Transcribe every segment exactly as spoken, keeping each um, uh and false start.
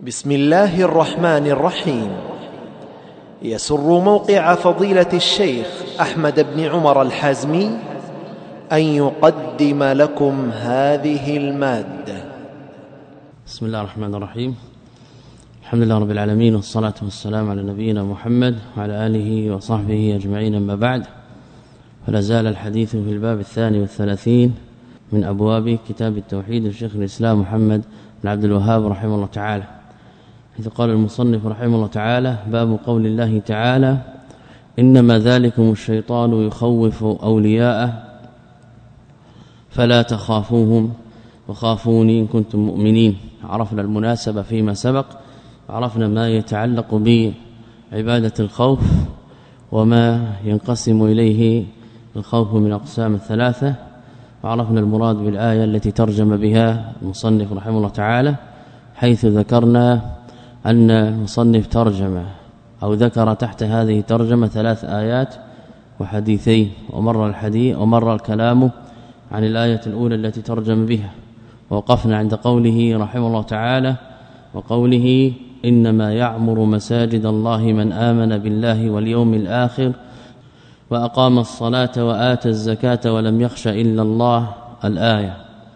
بسم الله الرحمن الرحيم. يسر موقع فضيلة الشيخ أحمد بن عمر الحازمي أن يقدم لكم هذه المادة. بسم الله الرحمن الرحيم. الحمد لله رب العالمين، والصلاة والسلام على نبينا محمد وعلى آله وصحبه أجمعين. أما بعد، فلا زال الحديث في الباب الثاني والثلاثين من أبواب كتاب التوحيد لشيخ الإسلام محمد بن عبد الوهاب رحمه الله تعالى، حيث قال المصنف رحمه الله تعالى: باب قول الله تعالى: إنما ذلكم الشيطان يخوف أولياءه فلا تخافوهم وخافوني إن كنتم مؤمنين. عرفنا المناسبة فيما سبق، عرفنا ما يتعلق بعبادة الخوف وما ينقسم إليه الخوف من أقسام الثلاثة، وعرفنا المراد بالآية التي ترجم بها المصنف رحمه الله تعالى، حيث ذكرنا أن المصنف ترجم أو ذكر تحت هذه الترجمة ثلاث آيات وحديثين، ومر الحديث ومر الكلام عن الآية الأولى التي ترجم بها، ووقفنا عند قوله رحمه الله تعالى: وقوله إنما يعمر مساجد الله من آمن بالله واليوم الآخر وأقام الصلاة وآتى الزكاة ولم يخش إلا الله، الآية.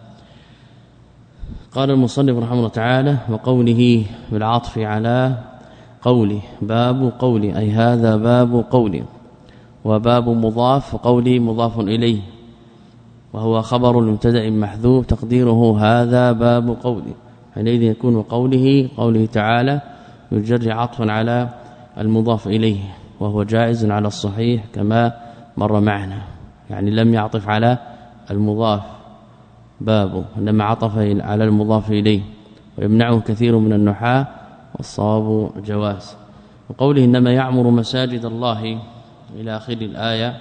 قال المصنف رحمه الله تعالى: وقوله بالعطف على قوله، باب قولي، أي هذا باب قولي، وباب مضاف، وقولي مضاف إليه، وهو خبر المبتدا محذوف تقديره هذا باب قولي، حينئذ يكون قوله قوله تعالى يجر عطفا على المضاف إليه، وهو جائز على الصحيح كما مر معنا، يعني لم يعطف على المضاف باب، انما عطف على المضاف إليه، ويمنعه كثير من النحاة، والصواب جواز. وقوله إنما يعمر مساجد الله إلى آخر الآية،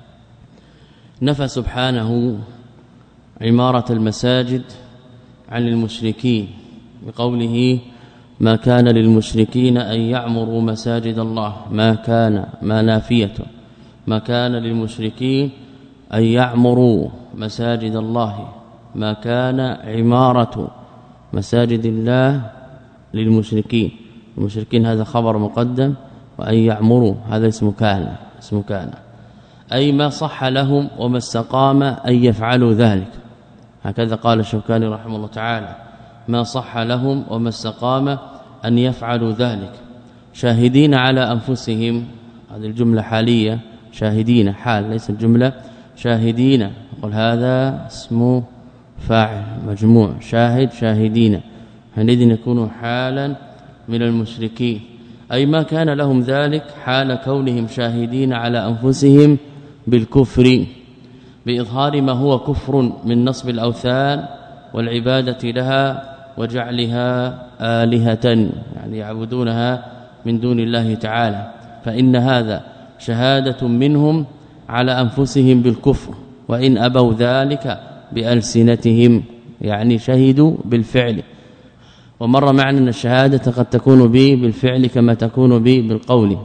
نفى سبحانه عمارة المساجد عن المشركين بقوله: ما كان للمشركين أن يعمروا مساجد الله، ما كان ما نافية، ما كان للمشركين أن يعمروا مساجد الله، ما كان عمارة مساجد الله للمشركين، المشركين هذا خبر مقدم، وأن يعمروا هذا اسم كان اسم كان أي ما صح لهم وما استقام أن يفعلوا ذلك، هكذا قال الشوكاني رحمه الله تعالى: ما صح لهم وما استقام أن يفعلوا ذلك، شاهدين على أنفسهم، هذه الجملة حالية، شاهدين حال ليس الجملة شاهدين، قل هذا اسم فاعل مجموع، شاهد شاهدين، حينئذ يكون حالا من المشركين، أي ما كان لهم ذلك حال كونهم شاهدين على أنفسهم بالكفر، بإظهار ما هو كفر من نصب الأوثان والعبادة لها وجعلها آلهة، يعني يعبدونها من دون الله تعالى، فإن هذا شهادة منهم على أنفسهم بالكفر، وإن أبوا ذلك بألسنتهم، يعني شهدوا بالفعل. ومر معنا أن الشهادة قد تكون به بالفعل كما تكون به بالقول،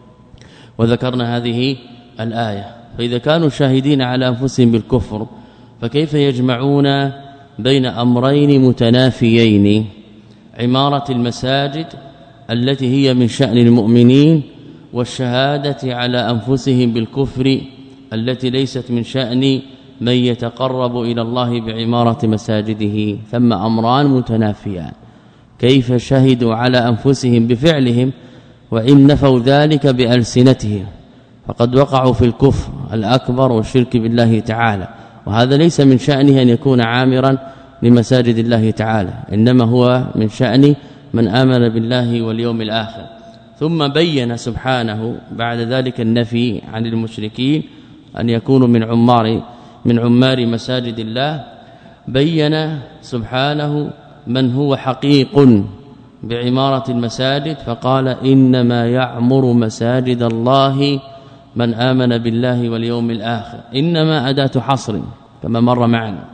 وذكرنا هذه الآية. فإذا كانوا شاهدين على أنفسهم بالكفر، فكيف يجمعون بين أمرين متنافيين: عمارة المساجد التي هي من شأن المؤمنين، والشهادة على أنفسهم بالكفر التي ليست من شأن من يتقرب إلى الله بعمارة مساجده؟ ثم أمران متنافيان، كيف شهدوا على أنفسهم بفعلهم وإن نفوا ذلك بألسنتهم، فقد وقعوا في الكفر الأكبر والشرك بالله تعالى، وهذا ليس من شأنه أن يكون عامرا لمساجد الله تعالى، إنما هو من شأن من آمن بالله واليوم الآخر. ثم بين سبحانه بعد ذلك النفي عن المشركين أن يكونوا من عمار من عمار مساجد الله، بين سبحانه من هو حقيق بعمارة المساجد، فقال: إنما يعمر مساجد الله من آمن بالله واليوم الآخر. إنما أداة حصر كما مر معنا،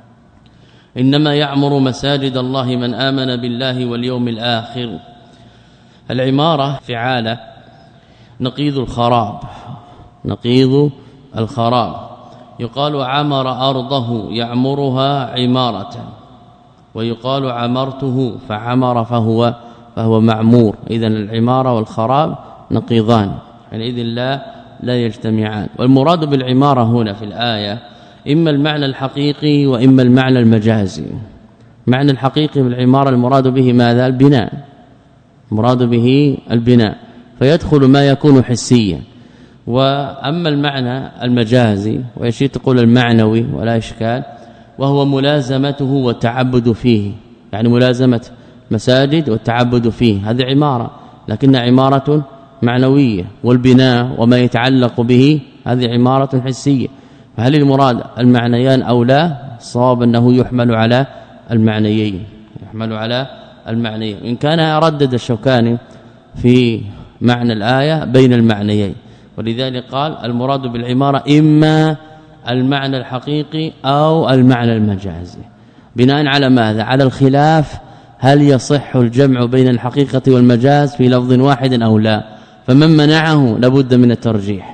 إنما يعمر مساجد الله من آمن بالله واليوم الآخر. العمارة فعالة نقيض الخراب، نقيض الخراب، يقال عمر أرضه يعمرها عمارة، ويقال عمرته فعمر فهو فهو معمور. إذن العمارة والخراب نقيضان حينئذ لا لا يجتمعان. والمراد بالعمارة هنا في الآية إما المعنى الحقيقي وإما المعنى المجازي. معنى الحقيقي بالعمارة المراد به ماذا؟ البناء، مراد به البناء، فيدخل ما يكون حسيا. وأما المعنى المجازي ويشير تقول المعنوي ولا إشكال، وهو ملازمته والتعبد فيه، يعني ملازمة مساجد والتعبد فيه، هذه عمارة لكن عمارة معنوية. والبناء وما يتعلق به هذه عمارة حسية. فهل المراد المعنيان أو لا؟ صواب أنه يحمل على المعنيين، يحمل على المعنيين. إن كان ردد الشوكاني في معنى الآية بين المعنيين، ولذلك قال المراد بالعمارة إما المعنى الحقيقي أو المعنى المجازي، بناء على ماذا؟ على الخلاف هل يصح الجمع بين الحقيقة والمجاز في لفظ واحد أو لا. فمن منعه لابد من الترجيح،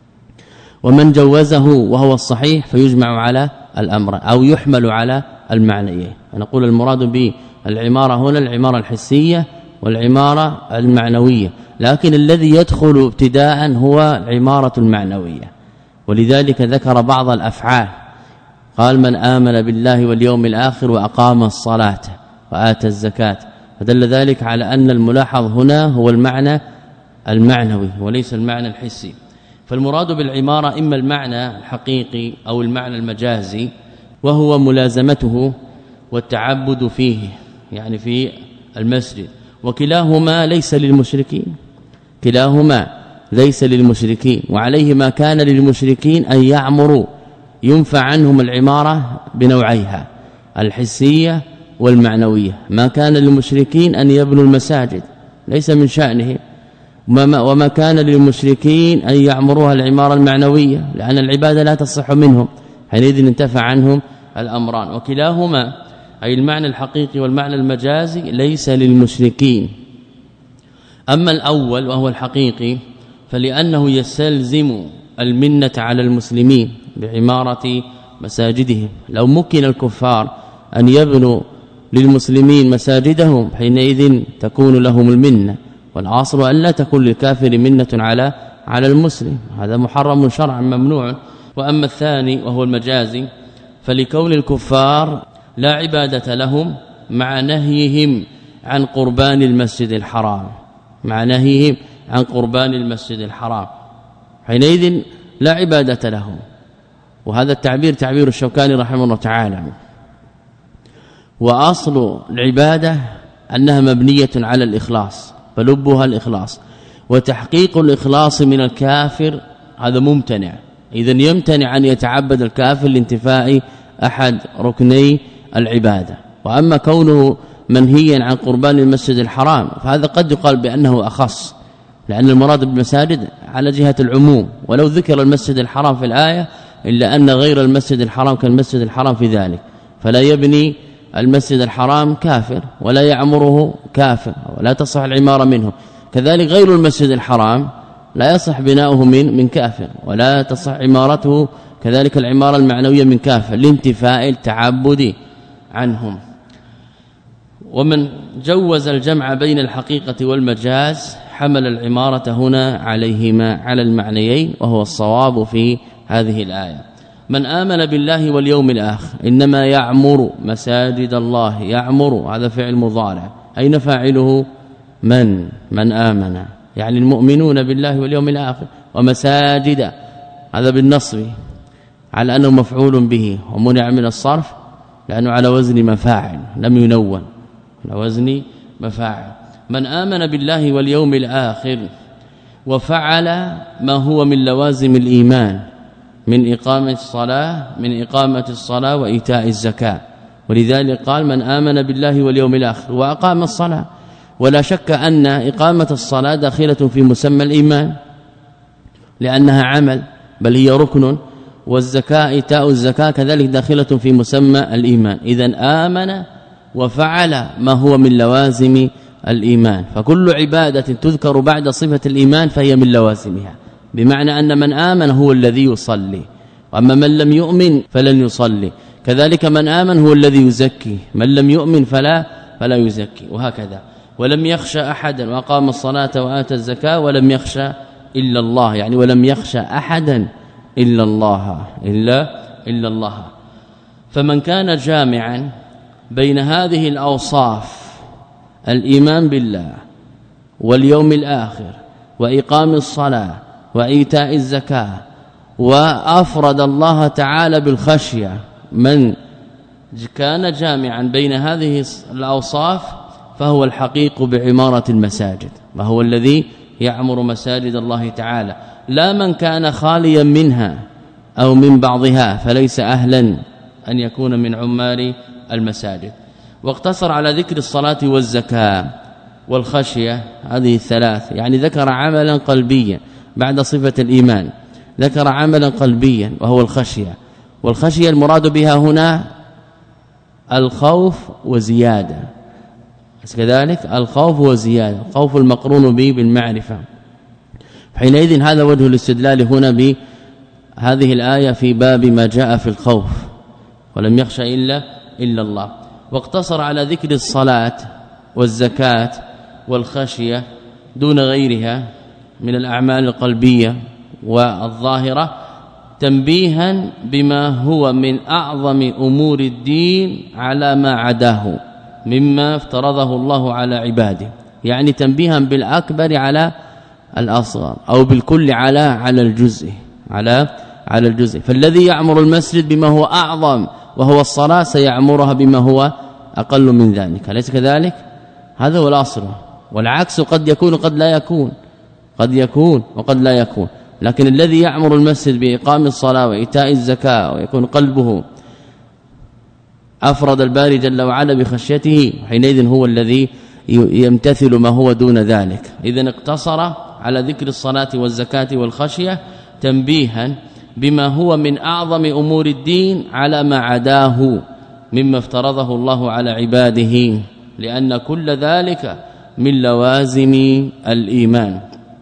ومن جوزه وهو الصحيح فيجمع على الأمر أو يحمل على المعنيين. نقول المراد بالعمارة هنا العمارة الحسية والعمارة المعنوية، لكن الذي يدخل ابتداء هو العمارة المعنوية. ولذلك ذكر بعض الأفعال، قال من آمن بالله واليوم الآخر وأقام الصلاة وآتى الزكاة، فدل ذلك على أن الملاحظ هنا هو المعنى المعنوي وليس المعنى الحسي. فالمراد بالعمارة إما المعنى الحقيقي أو المعنى المجازي، وهو ملازمته والتعبد فيه، يعني في المسجد. وكلاهما ليس للمشركين، كلاهما ليس للمشركين، وعليه ما كان للمشركين أن يعمروا ينفع عنهم العمارة بنوعيها الحسية والمعنوية. ما كان للمشركين أن يبنوا المساجد ليس من شأنهم، وما كان للمشركين أن يعمروها العمارة المعنوية لأن العبادة لا تصح منهم، حينئذ انتفع عنهم الأمران. وكلاهما أي المعنى الحقيقي والمعنى المجازي ليس للمشركين. أما الأول وهو الحقيقي فلأنه يستلزم المنة على المسلمين بعمارة مساجدهم. لو مكن الكفار أن يبنوا للمسلمين مساجدهم حينئذ تكون لهم المنة، والعاصل أن لا تكون للكافر منة على على المسلم، هذا محرم شرعا ممنوع. وأما الثاني وهو المجازي فلكون الكفار لا عبادة لهم مع نهيهم عن قربان المسجد الحرام، مع نهيهم عن قربان المسجد الحرام، حينئذ لا عبادة لهم. وهذا التعبير تعبير الشوكاني رحمه الله تعالى. وأصل العبادة أنها مبنية على الإخلاص، فلبها الإخلاص، وتحقيق الإخلاص من الكافر هذا ممتنع. إذن يمتنع أن يتعبد الكافر لانتفاء أحد ركني العبادة. وأما كونه منهيا عن قربان المسجد الحرام فهذا قد يقال بأنه أخص، لأن المراد بالمساجد على جهة العموم، ولو ذكر المسجد الحرام في الآية إلا أن غير المسجد الحرام كالمسجد الحرام في ذلك، فلا يبني المسجد الحرام كافر ولا يعمره كافر ولا تصح العمارة منه. كذلك غير المسجد الحرام لا يصح بناؤه من من كافر ولا تصح عمارته، كذلك العمارة المعنوية من كافر لانتفاء التعبد عنهم. ومن جوز الجمع بين الحقيقة والمجاز حمل العمارة هنا عليهما على المعنيين، وهو الصواب في هذه الآية. من آمن بالله واليوم الآخر إنما يعمر مساجد الله، يعمر هذا فعل مضارع، أين فاعله؟ من من آمن، يعني المؤمنون بالله واليوم الآخر. ومساجد هذا بالنصب على أنه مفعول به، ومنع من الصرف لأنه على وزن مفاعل لم ينون، على وزن مفاعل. من آمن بالله واليوم الآخر وفعل ما هو من لوازم الإيمان من إقامة الصلاة من إقامة الصلاة وإيتاء الزكاة. ولذلك قال من آمن بالله واليوم الآخر وأقام الصلاة. ولا شك أن إقامة الصلاة داخلة في مسمى الإيمان لأنها عمل بل هي ركن، والزكاة إيتاء الزكاة كذلك داخلة في مسمى الإيمان. إذن آمن وفعل ما هو من لوازم الإيمان، فكل عبادة تذكر بعد صفة الإيمان فهي من لوازمها، بمعنى أن من آمن هو الذي يصلي، وأما من لم يؤمن فلن يصلي. كذلك من آمن هو الذي يزكي، من لم يؤمن فلا فلا يزكي، وهكذا. ولم يخشى احدا واقام الصلاه واتى الزكاه ولم يخشى الا الله، يعني ولم يخشى احدا الا الله الا الا الله. فمن كان جامعا بين هذه الاوصاف الايمان بالله واليوم الآخر وإقام الصلاة وإيتاء الزكاة وأفرد الله تعالى بالخشية، من كان جامعا بين هذه الأوصاف فهو الحقيق بعمارة المساجد، وهو الذي يعمر مساجد الله تعالى، لا من كان خاليا منها أو من بعضها فليس أهلا أن يكون من عمار المساجد. واقتصر على ذكر الصلاة والزكاة والخشية، هذه الثلاث، يعني ذكر عملا قلبيا بعد صفة الإيمان، ذكر عملا قلبيا وهو الخشية. والخشية المراد بها هنا الخوف وزيادة، كذلك الخوف وزيادة، الخوف المقرون به بالمعرفة. حينئذ هذا وجه الاستدلال هنا بهذه الآية في باب ما جاء في الخوف، ولم يخشى إلا إلا الله. واقتصر على ذكر الصلاة والزكاة والخشية دون غيرها من الأعمال القلبية والظاهرة، تنبيها بما هو من أعظم أمور الدين على ما عداه مما افترضه الله على عباده، يعني تنبيها بالأكبر على الأصغر أو بالكل على على الجزء على على الجزء. فالذي يعمر المسجد بما هو أعظم وهو الصلاة سيعمرها بما هو أقل من ذلك، أليس كذلك؟ هذا هو الأصل. والعكس قد يكون قد لا يكون، قد يكون وقد لا يكون. لكن الذي يعمر المسجد بإقام الصلاة وإيتاء الزكاة ويكون قلبه أفرد الباري جل وعلا بخشيته، حينئذ هو الذي يمتثل ما هو دون ذلك. إذن اقتصر على ذكر الصلاة والزكاة والخشية تنبيها بما هو من أعظم أمور الدين على ما عداه مما افترضه الله على عباده، لأن كل ذلك من لوازم الإيمان.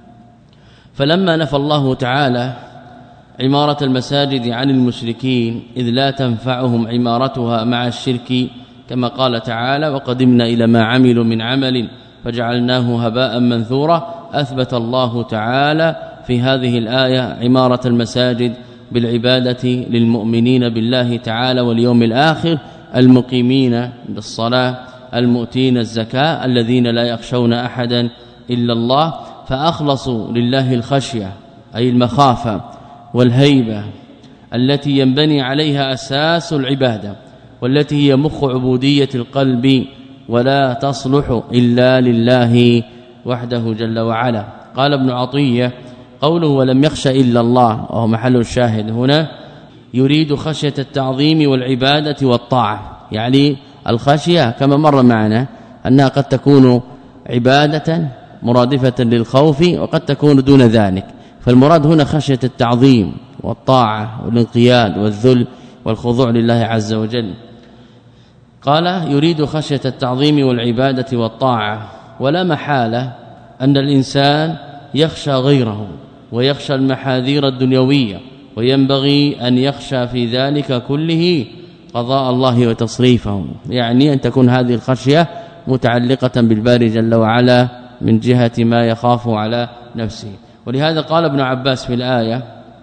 فلما نفى الله تعالى عمارة المساجد عن المشركين إذ لا تنفعهم عمارتها مع الشرك، كما قال تعالى وقدمنا إلى ما عملوا من عمل فجعلناه هباء منثورا، أثبت الله تعالى في هذه الآية عمارة المساجد بالعبادة للمؤمنين بالله تعالى واليوم الآخر، المقيمين بالصلاة المؤتين الزكاة، الذين لا يخشون أحدا إلا الله، فأخلصوا لله الخشية أي المخافة والهيبة التي ينبني عليها أساس العبادة، والتي هي مخ عبودية القلب، ولا تصلح إلا لله وحده جل وعلا. قال ابن عطية قوله ولم يخش إلا الله، وهو محل الشاهد هنا، يريد خشية التعظيم والعبادة والطاعة. يعني الخشية كما مر معنا أنها قد تكون عبادة مرادفة للخوف وقد تكون دون ذلك، فالمراد هنا خشية التعظيم والطاعة والانقياد والذل والخضوع لله عز وجل. قال يريد خشية التعظيم والعبادة والطاعة، ولا محالة أن الإنسان يخشى غيره ويخشى المحاذير الدنيوية، وينبغي أن يخشى في ذلك كله قضاء الله وتصريفه، يعني أن تكون هذه الخشية متعلقة بالباري جل وعلا من جهة ما يخاف على نفسه. ولهذا قال ابن عباس في الآية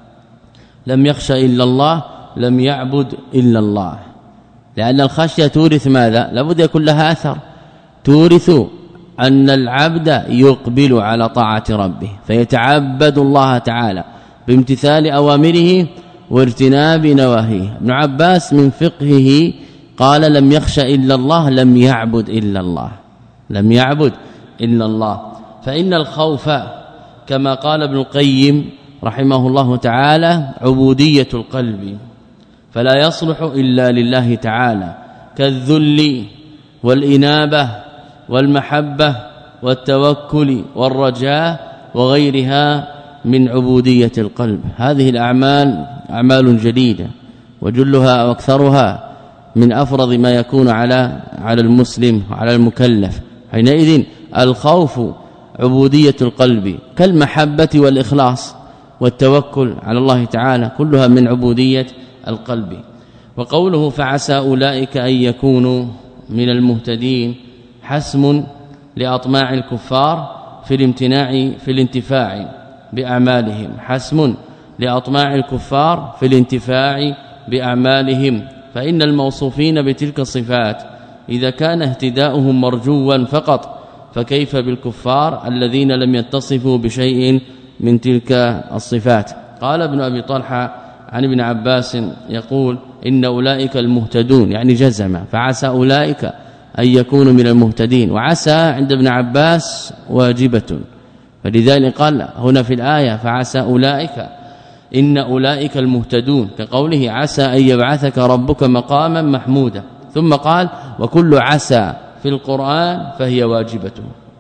لم يخشى إلا الله لم يعبد إلا الله، لأن الخشية تورث ماذا؟ لابد يكون لها أثر، تورث أن العبد يقبل على طاعة ربه فيتعبد الله تعالى بامتثال أوامره وارتناب نواهيه. ابن عباس من فقهه قال لم يخشى إلا الله لم يعبد إلا الله، لم يعبد إلا الله. فإن الخوف كما قال ابن القيم رحمه الله تعالى عبودية القلب، فلا يصلح إلا لله تعالى، كالذل والإنابة والمحبة والتوكل والرجاء وغيرها من عبودية القلب. هذه الأعمال أعمال جديدة، وجلها واكثرها من أفرض ما يكون على على المسلم وعلى المكلف. حينئذ الخوف عبودية القلب كالمحبة والإخلاص والتوكل على الله تعالى، كلها من عبودية القلب. وقوله فعسى أولئك أن يكونوا من المهتدين حسم لأطماع الكفار في الامتناع في الانتفاع بأعمالهم حسم لأطماع الكفار في الانتفاع بأعمالهم فإن الموصوفين بتلك الصفات إذا كان اهتداؤهم مرجوا فقط فكيف بالكفار الذين لم يتصفوا بشيء من تلك الصفات. قال ابن أبي طلحة عن ابن عباس يقول إن أولئك المهتدون يعني جزم فعسى أولئك أن يكونوا من المهتدين وعسى عند ابن عباس واجبة فلذلك قال هنا في الآية فعسى أولئك إن أولئك المهتدون كقوله عسى أن يبعثك ربك مقاما محمودا ثم قال وكل عسى في القرآن فهي واجبة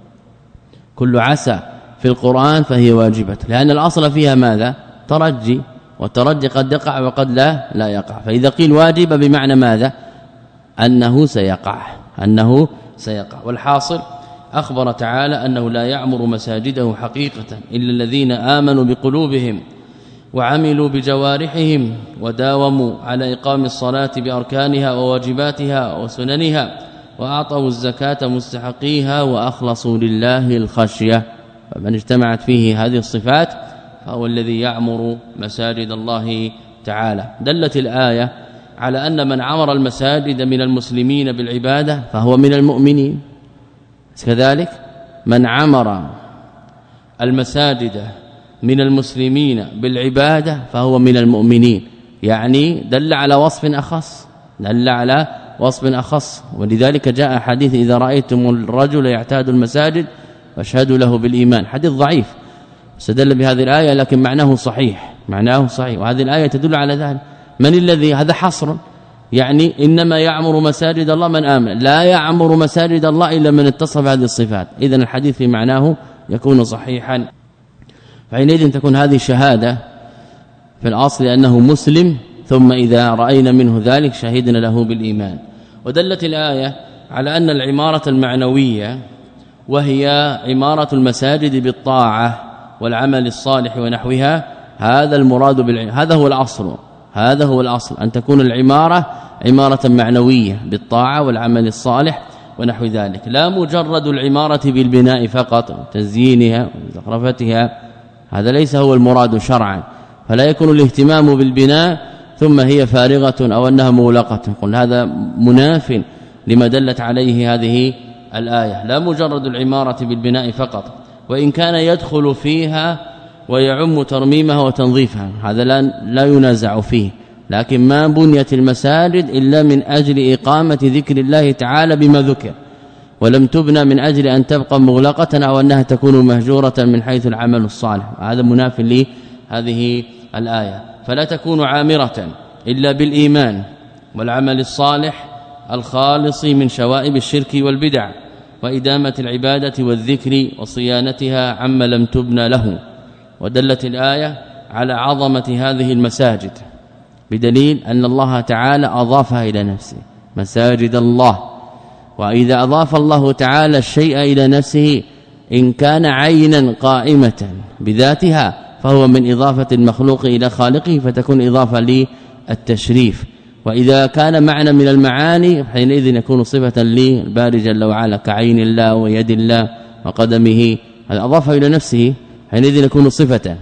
كل عسى في القرآن فهي واجبة لأن الأصل فيها ماذا ترجي والترجي قد يقع وقد لا لا يقع فإذا قيل واجب بمعنى ماذا أنه سيقع أنه سيقع والحاصل أخبر تعالى أنه لا يعمر مساجده حقيقة إلا الذين آمنوا بقلوبهم وعملوا بجوارحهم وداوموا على إقام الصلاة بأركانها وواجباتها وسننها وأعطوا الزكاة مستحقيها وأخلصوا لله الخشية فمن اجتمعت فيه هذه الصفات فهو الذي يعمر مساجد الله تعالى. دلت الآية على أن من عمر المساجد من المسلمين بالعبادة فهو من المؤمنين كذلك من عمر المساجد من المسلمين بالعبادة فهو من المؤمنين يعني دل على وصف أخص دل على وصف أخص ولذلك جاء حديث إذا رأيتم الرجل يعتاد المساجد فاشهدوا له بالإيمان حديث ضعيف استدل بهذه الآية لكن معناه صحيح معناه صحيح وهذه الآية تدل على ذلك من الذي هذا حصر يعني إنما يعمر مساجد الله من آمن لا يعمر مساجد الله إلا من اتصف بهذه الصفات إذن الحديث في معناه يكون صحيحا فحينئذ تكون هذه الشهادة في الأصل أنه مسلم ثم إذا رأينا منه ذلك شهدنا له بالإيمان. ودلت الآية على أن العمارة المعنوية وهي عمارة المساجد بالطاعة والعمل الصالح ونحوها هذا المراد بالعلم هذا هو الأصل هذا هو الأصل أن تكون العمارة عمارة معنوية بالطاعة والعمل الصالح ونحو ذلك لا مجرد العمارة بالبناء فقط تزيينها وزخرفتها هذا ليس هو المراد شرعا فلا يكون الاهتمام بالبناء ثم هي فارغة أو أنها مغلقة قل هذا مناف لما دلت عليه هذه الآية لا مجرد العمارة بالبناء فقط وإن كان يدخل فيها ويعم ترميمها وتنظيفها هذا لا, لا ينازع فيه لكن ما بنيت المساجد إلا من أجل إقامة ذكر الله تعالى بما ذكر ولم تبنى من أجل أن تبقى مغلقة أو أنها تكون مهجورة من حيث العمل الصالح هذا مناف لهذه الآية فلا تكون عامرة إلا بالإيمان والعمل الصالح الخالص من شوائب الشرك والبدع وإدامة العبادة والذكر وصيانتها عما لم تبنى له. ودلت الآية على عظمة هذه المساجد بدليل أن الله تعالى أضافها إلى نفسه مساجد الله وإذا أضاف الله تعالى الشيء إلى نفسه إن كان عينا قائمة بذاتها فهو من إضافة المخلوق إلى خالقه فتكون إضافة للتشريف وإذا كان معنى من المعاني حينئذ يكون صفة للباري جل وعلا كعين الله ويد الله وقدمه هذا أضافه إلى نفسه حينئذ يكون صفة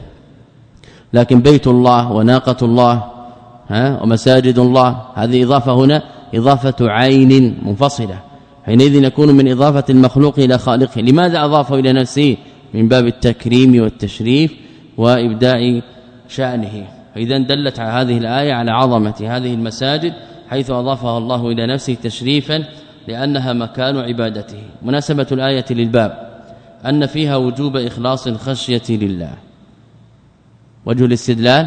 لكن بيت الله وناقة الله ها ومساجد الله هذه إضافة هنا إضافة عين منفصلة حينئذ يكون من إضافة المخلوق إلى خالقه لماذا أضافه إلى نفسه من باب التكريم والتشريف وإبداء شأنه إذا دلت على هذه الآية على عظمة هذه المساجد حيث أضافها الله إلى نفسه تشريفا لأنها مكان عبادته. مناسبة الآية للباب أن فيها وجوب إخلاص الخشية لله وجه الاستدلال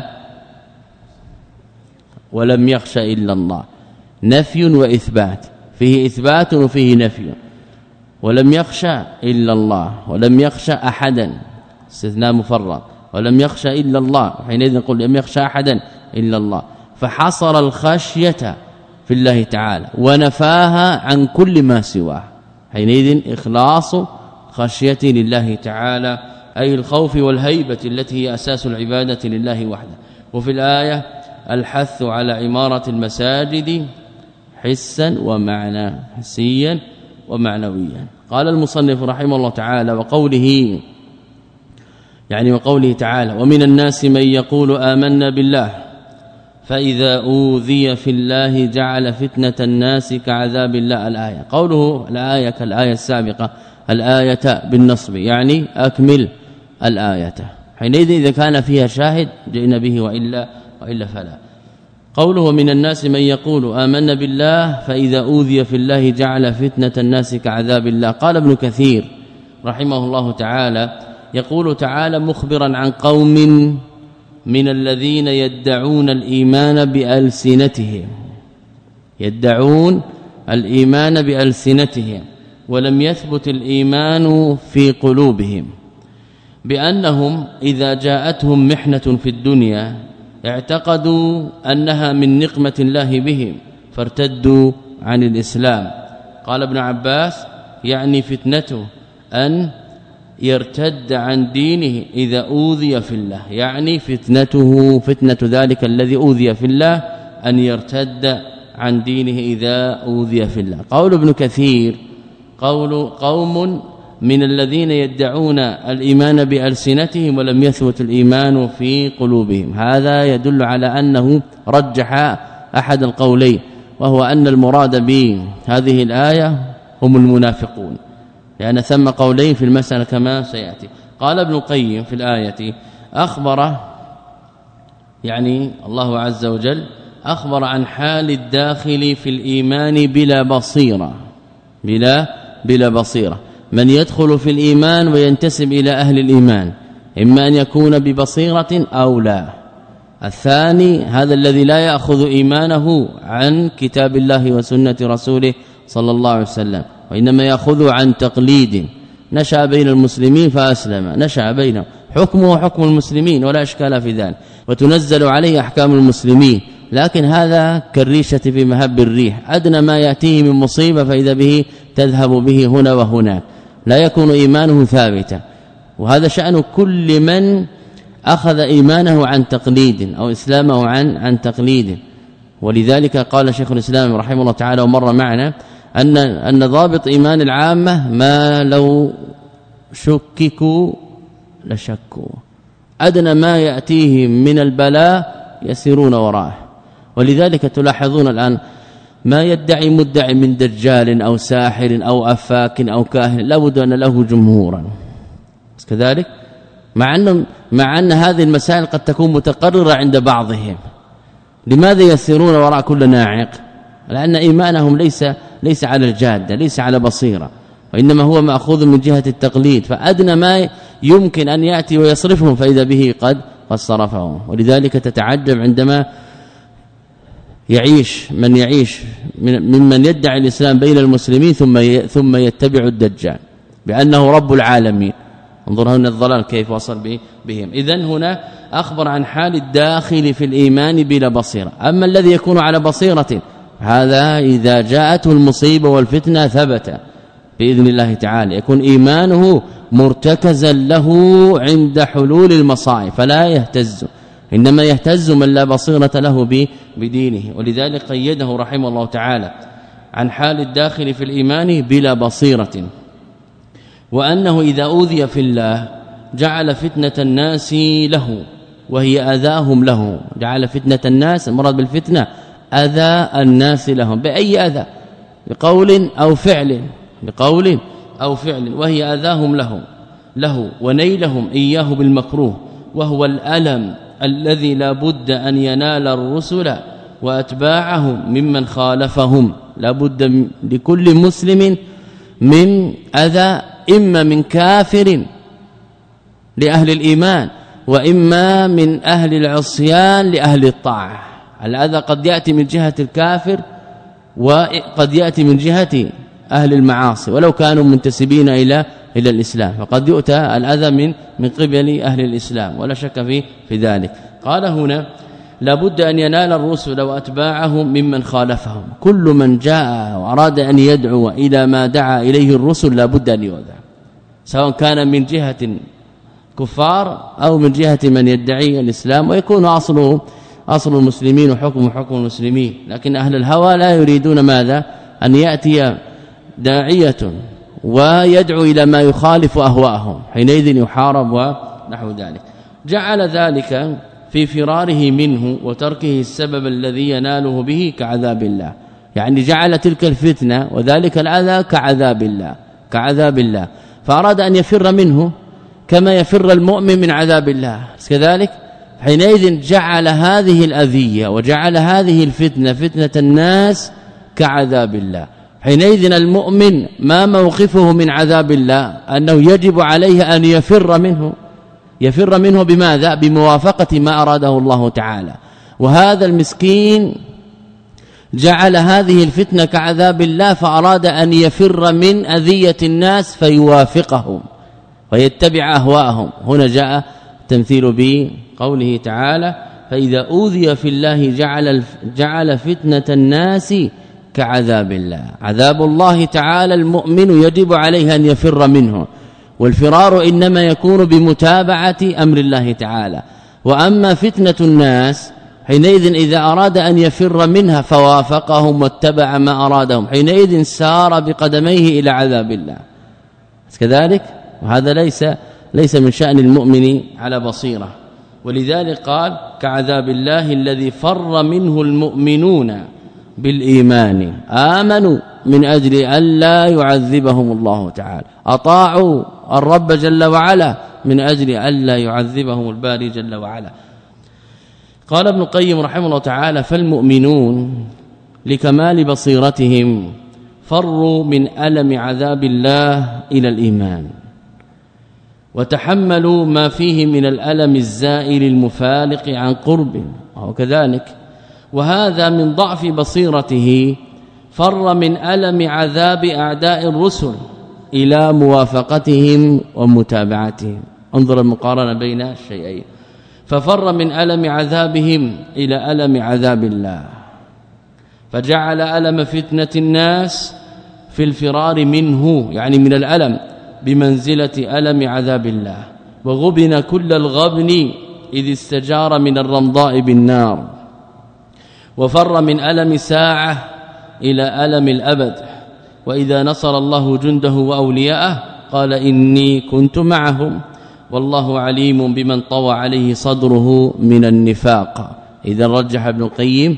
ولم يخش إلا الله نفي وإثبات فيه إثبات وفيه نفي ولم يخش إلا الله ولم يخش أحدا استثناء مفرط ولم يخش إلا الله حينئذ نقول لم يخش أحدا إلا الله فحصر الخشية في الله تعالى ونفاها عن كل ما سواه حينئذ إخلاص خشية لله تعالى أي الخوف والهيبة التي هي أساس العبادة لله وحده. وفي الآية الحث على عمارة المساجد حسا ومعنى حسيا ومعنويا. قال المصنف رحمه الله تعالى وقوله يعني وقوله تعالى ومن الناس من يقول آمنا بالله فإذا أوذي في الله جعل فتنة الناس كعذاب الله الآية. قوله الآية كالآية السابقة الآية بالنصب يعني أكمل الآية، حينئذ إذا كان فيها شاهد جئنا به وإلا وإلا فلا. قوله من الناس من يقول آمنا بالله فإذا أوذي في الله جعل فتنة الناس كعذاب الله. قال ابن كثير رحمه الله تعالى يقول تعالى مخبرا عن قوم من الذين يدعون الإيمان بألسنتهم يدعون الإيمان بألسنتهم ولم يثبت الإيمان في قلوبهم، بأنهم إذا جاءتهم محنة في الدنيا اعتقدوا أنها من نقمة الله بهم فارتدوا عن الإسلام. قال ابن عباس يعني فتنته أن يرتد عن دينه إذا أوذي في الله، يعني فتنته فتنة ذلك الذي أوذي في الله أن يرتد عن دينه إذا أوذي في الله. قول ابن كثير قول قوم من الذين يدعون الإيمان بألسنتهم ولم يثبت الإيمان في قلوبهم، هذا يدل على أنه رجح أحد القولين، وهو أن المراد بهذه الآية هم المنافقون، لأن ثم قولين في المسألة كما سيأتي. قال ابن القيم في الآية أخبر يعني الله عز وجل أخبر عن حال الداخل في الإيمان بلا بصيرة بلا بلا بصيرة، من يدخل في الإيمان وينتسب إلى أهل الإيمان إما أن يكون ببصيرة أو لا. الثاني هذا الذي لا يأخذ إيمانه عن كتاب الله وسنة رسوله صلى الله عليه وسلم، وإنما يأخذ عن تقليد، نشأ بين المسلمين فأسلم، نشأ بينهم حكمه حكم المسلمين ولا إشكال في ذلك، وتنزل عليه أحكام المسلمين، لكن هذا كالريشة في مهب الريح، أدنى ما يأتيه من مصيبة فإذا به تذهب به هنا وهناك، لا يكون إيمانه ثابتا. وهذا شأن كل من أخذ إيمانه عن تقليد أو إسلامه عن عن تقليد. ولذلك قال شيخ الإسلام رحمه الله تعالى ومر معنا أن أن ضابط إيمان العامة ما لو شككوا لشكوا، أدنى ما يأتيهم من البلاء يسيرون وراءه. ولذلك تلاحظون الآن ما يدعي مدعي من دجال أو ساحر أو أفاك أو كاهن لابد أن له جمهورا كذلك، مع أن مع أن هذه المسائل قد تكون متقررة عند بعضهم. لماذا يسيرون وراء كل ناعق؟ لأن إيمانهم ليس ليس على الجادة، ليس على بصيرة، وإنما هو مأخوذ من جهة التقليد، فأدنى ما يمكن أن يأتي ويصرفهم فإذا به قد قد صرفهم. ولذلك تتعجب عندما يعيش من يعيش ممن يدعي الإسلام بين المسلمين ثم ثم يتبع الدجال بأنه رب العالمين. انظر هنا الضلال كيف وصل بهم. إذن هنا أخبر عن حال الداخل في الإيمان بلا بصيرة. أما الذي يكون على بصيرة هذا إذا جاءته المصيبة والفتنة ثبت بإذن الله تعالى، يكون إيمانه مرتكزا له عند حلول المصائب فلا يهتز، إنما يهتز من لا بصيرة له بدينه. ولذلك قيده رحمه الله تعالى عن حال الداخل في الإيمان بلا بصيرة، وأنه إذا أوذي في الله جعل فتنة الناس له وهي أذاهم له. جعل فتنة الناس، المراد بالفتنة أذى الناس لهم بأي أذى، بقول أو فعل بقول أو فعل وهي أذاهم له له ونيلهم إياه بالمكروه، وهو الألم الذي لا بد أن ينال الرسل وأتباعهم ممن خالفهم. لا بد لكل مسلم من أذى، إما من كافر لأهل الإيمان وإما من أهل العصيان لأهل الطاعة. الأذى قد يأتي من جهة الكافر وقد يأتي من جهة أهل المعاصي ولو كانوا منتسبين إلى إلى الإسلام، فقد يؤتى الأذى من من قبل أهل الإسلام ولا شك في في ذلك. قال هنا لابد أن ينال الرسل وأتباعهم ممن خالفهم. كل من جاء وأراد أن يدعو إلى ما دعا إليه الرسل لابد أن يؤذى، سواء كان من جهة كفار أو من جهة من يدعي الإسلام، ويكون أصله أصل المسلمين وحكم حكم المسلمين. لكن أهل الهوى لا يريدون ماذا؟ أن يأتي داعية ويدعو إلى ما يخالف أهواءهم حينئذ يحارب ونحو ذلك. جعل ذلك في فراره منه وتركه السبب الذي يناله به كعذاب الله، يعني جعل تلك الفتنة وذلك الأذى كعذاب الله كعذاب الله فأراد أن يفر منه كما يفر المؤمن من عذاب الله كذلك. حينئذ جعل هذه الأذية وجعل هذه الفتنة فتنة الناس كعذاب الله. حينئذ المؤمن ما موقفه من عذاب الله أنه يجب عليه أن يفر منه يفر منه بماذا؟ بموافقة ما أراده الله تعالى. وهذا المسكين جعل هذه الفتنة كعذاب الله فأراد أن يفر من أذية الناس فيوافقهم ويتبع أهواءهم. هنا جاء تمثيل بقوله تعالى فإذا أوذي في الله جعل جعل فتنة الناس كعذاب الله. عذاب الله تعالى المؤمن يجب عليه أن يفر منه، والفرار إنما يكون بمتابعة أمر الله تعالى. وأما فتنة الناس حينئذ إذا أراد أن يفر منها فوافقهم واتبع ما أرادهم حينئذ سار بقدميه إلى عذاب الله كذلك. وهذا ليس ليس من شأن المؤمن على بصيرة. ولذلك قال كعذاب الله الذي فر منه المؤمنون بالإيمان آمنوا من أجل أن لا يعذبهم الله تعالى، أطاعوا الرب جل وعلا من أجل أن لا يعذبهم الباري جل وعلا. قال ابن القيم رحمه الله تعالى فالمؤمنون لكمال بصيرتهم فروا من ألم عذاب الله إلى الإيمان وتحملوا ما فيه من الألم الزائل المفارق عن قرب وكذلك. وهذا من ضعف بصيرته فر من ألم عذاب أعداء الرسل إلى موافقتهم ومتابعتهم. انظر المقارنة بين الشيئين، ففر من ألم عذابهم إلى ألم عذاب الله فجعل ألم فتنة الناس في الفرار منه يعني من الألم بمنزلة ألم عذاب الله. وغبن كل الغبن إذ استجار من الرمضاء بالنار. وفر من ألم ساعة إلى ألم الأبد. وإذا نصر الله جنده وأولياءه قال إني كنت معهم والله عليم بمن طوى عليه صدره من النفاق. إذا رجح ابن القيم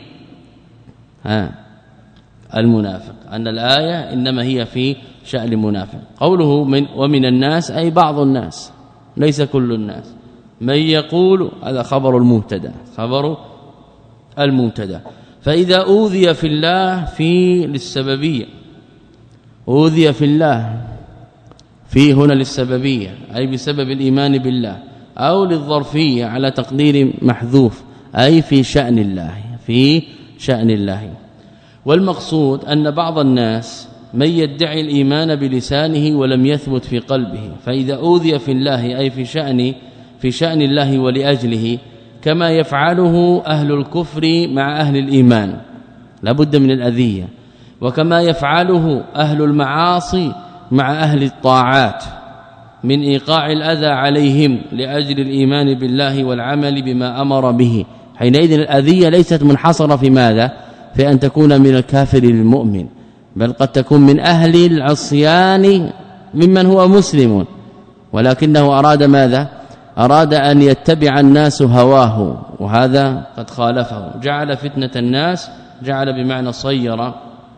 ها المنافق أن الآية إنما هي في شأن المنافق. قوله من ومن الناس أي بعض الناس ليس كل الناس. من يقول هذا خبر المبتدا خبر المبتدا. فإذا أوذي في الله في للسببية أوذي في الله في هنا للسببية أي بسبب الإيمان بالله أو للظرفية على تقدير محذوف أي في شأن الله في شأن الله. والمقصود أن بعض الناس من يدعي الإيمان بلسانه ولم يثبت في قلبه. فإذا أوذي في الله أي في شأن في شأن الله ولأجله كما يفعله أهل الكفر مع أهل الإيمان لا بد من الأذية، وكما يفعله أهل المعاصي مع أهل الطاعات من إيقاع الأذى عليهم لأجل الإيمان بالله والعمل بما أمر به. حينئذ الأذية ليست منحصرة في ماذا؟ في أن تكون من الكافر المؤمن، بل قد تكون من أهل العصيان ممن هو مسلم ولكنه أراد ماذا؟ أراد أن يتبع الناس هواه، وهذا قد خالفه. جعل فتنة الناس جعل بمعنى صير،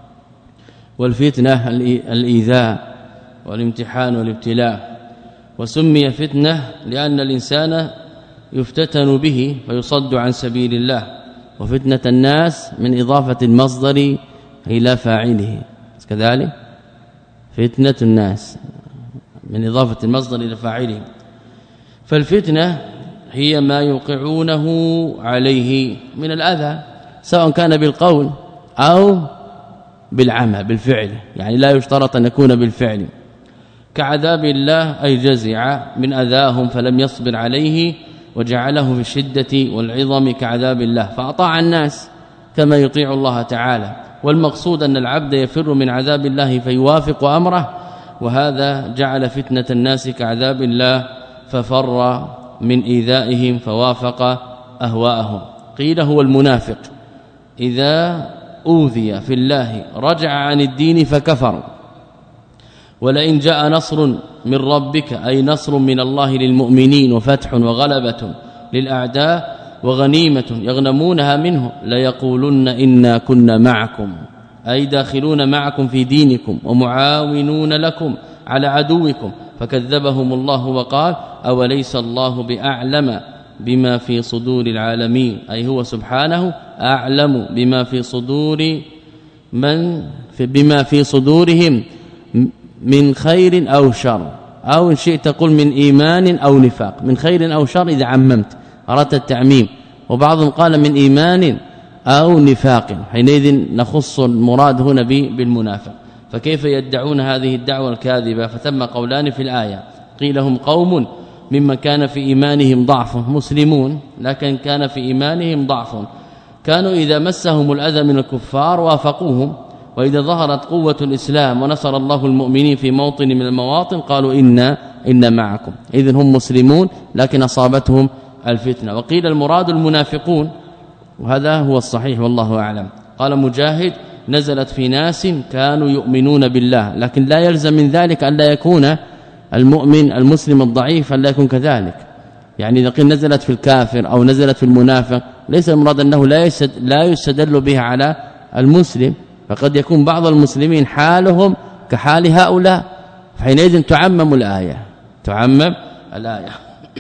والفتنة الإيذاء والامتحان والابتلاء. وسمي فتنة لأن الإنسان يفتتن به فيصد عن سبيل الله. وفتنة الناس من إضافة المصدر إلى فاعله كذلك فتنة الناس من إضافة المصدر إلى فاعله. فالفتنة هي ما يوقعونه عليه من الأذى سواء كان بالقول أو بالعمل بالفعل، يعني لا يشترط أن يكون بالفعل. كعذاب الله أي جزع من أذاهم فلم يصبر عليه وجعله في الشدة والعظم كعذاب الله، فأطاع الناس كما يطيع الله تعالى. والمقصود أن العبد يفر من عذاب الله فيوافق أمره، وهذا جعل فتنة الناس كعذاب الله ففر من إيذائهم فوافق أهواءهم. قيل هو المنافق إذا أوذي في الله رجع عن الدين فكفر ولئن جاء نصر من ربك أي نصر من الله للمؤمنين وفتح وغلبة للأعداء وغنيمة يغنمونها منه ليقولن إنا كنا معكم أي داخلون معكم في دينكم ومعاونون لكم على عدوكم فكذبهم الله وقال أوليس الله بأعلم بما في صدور العالمين أي هو سبحانه أعلم بما في صدور من في بما في صدورهم من خير أو شر أو إن شئت تقول من إيمان أو نفاق من خير أو شر إذا عممت أردت التعميم وبعضهم قال من إيمان أو نفاق حينئذ نخص المراد هنا بالمنافق فكيف يدعون هذه الدعوة الكاذبة فثم قولان في الآية قيل هم قوم ممن كان في إيمانهم ضعف مسلمون لكن كان في إيمانهم ضعف كانوا إذا مسهم الأذى من الكفار وافقوهم وإذا ظهرت قوة الإسلام ونصر الله المؤمنين في موطن من المواطن قالوا إنا إن معكم إذن هم مسلمون لكن أصابتهم الفتنة وقيل المراد المنافقون وهذا هو الصحيح والله أعلم قال مجاهد نزلت في ناس كانوا يؤمنون بالله لكن لا يلزم من ذلك أن لا يكون المؤمن المسلم الضعيف أن لا يكون كذلك يعني إذا قيل نزلت في الكافر أو نزلت في المنافق ليس المراد أنه لا لا يستدل بها على المسلم فقد يكون بعض المسلمين حالهم كحال هؤلاء فحينئذ تعمم الآية تعمم الآية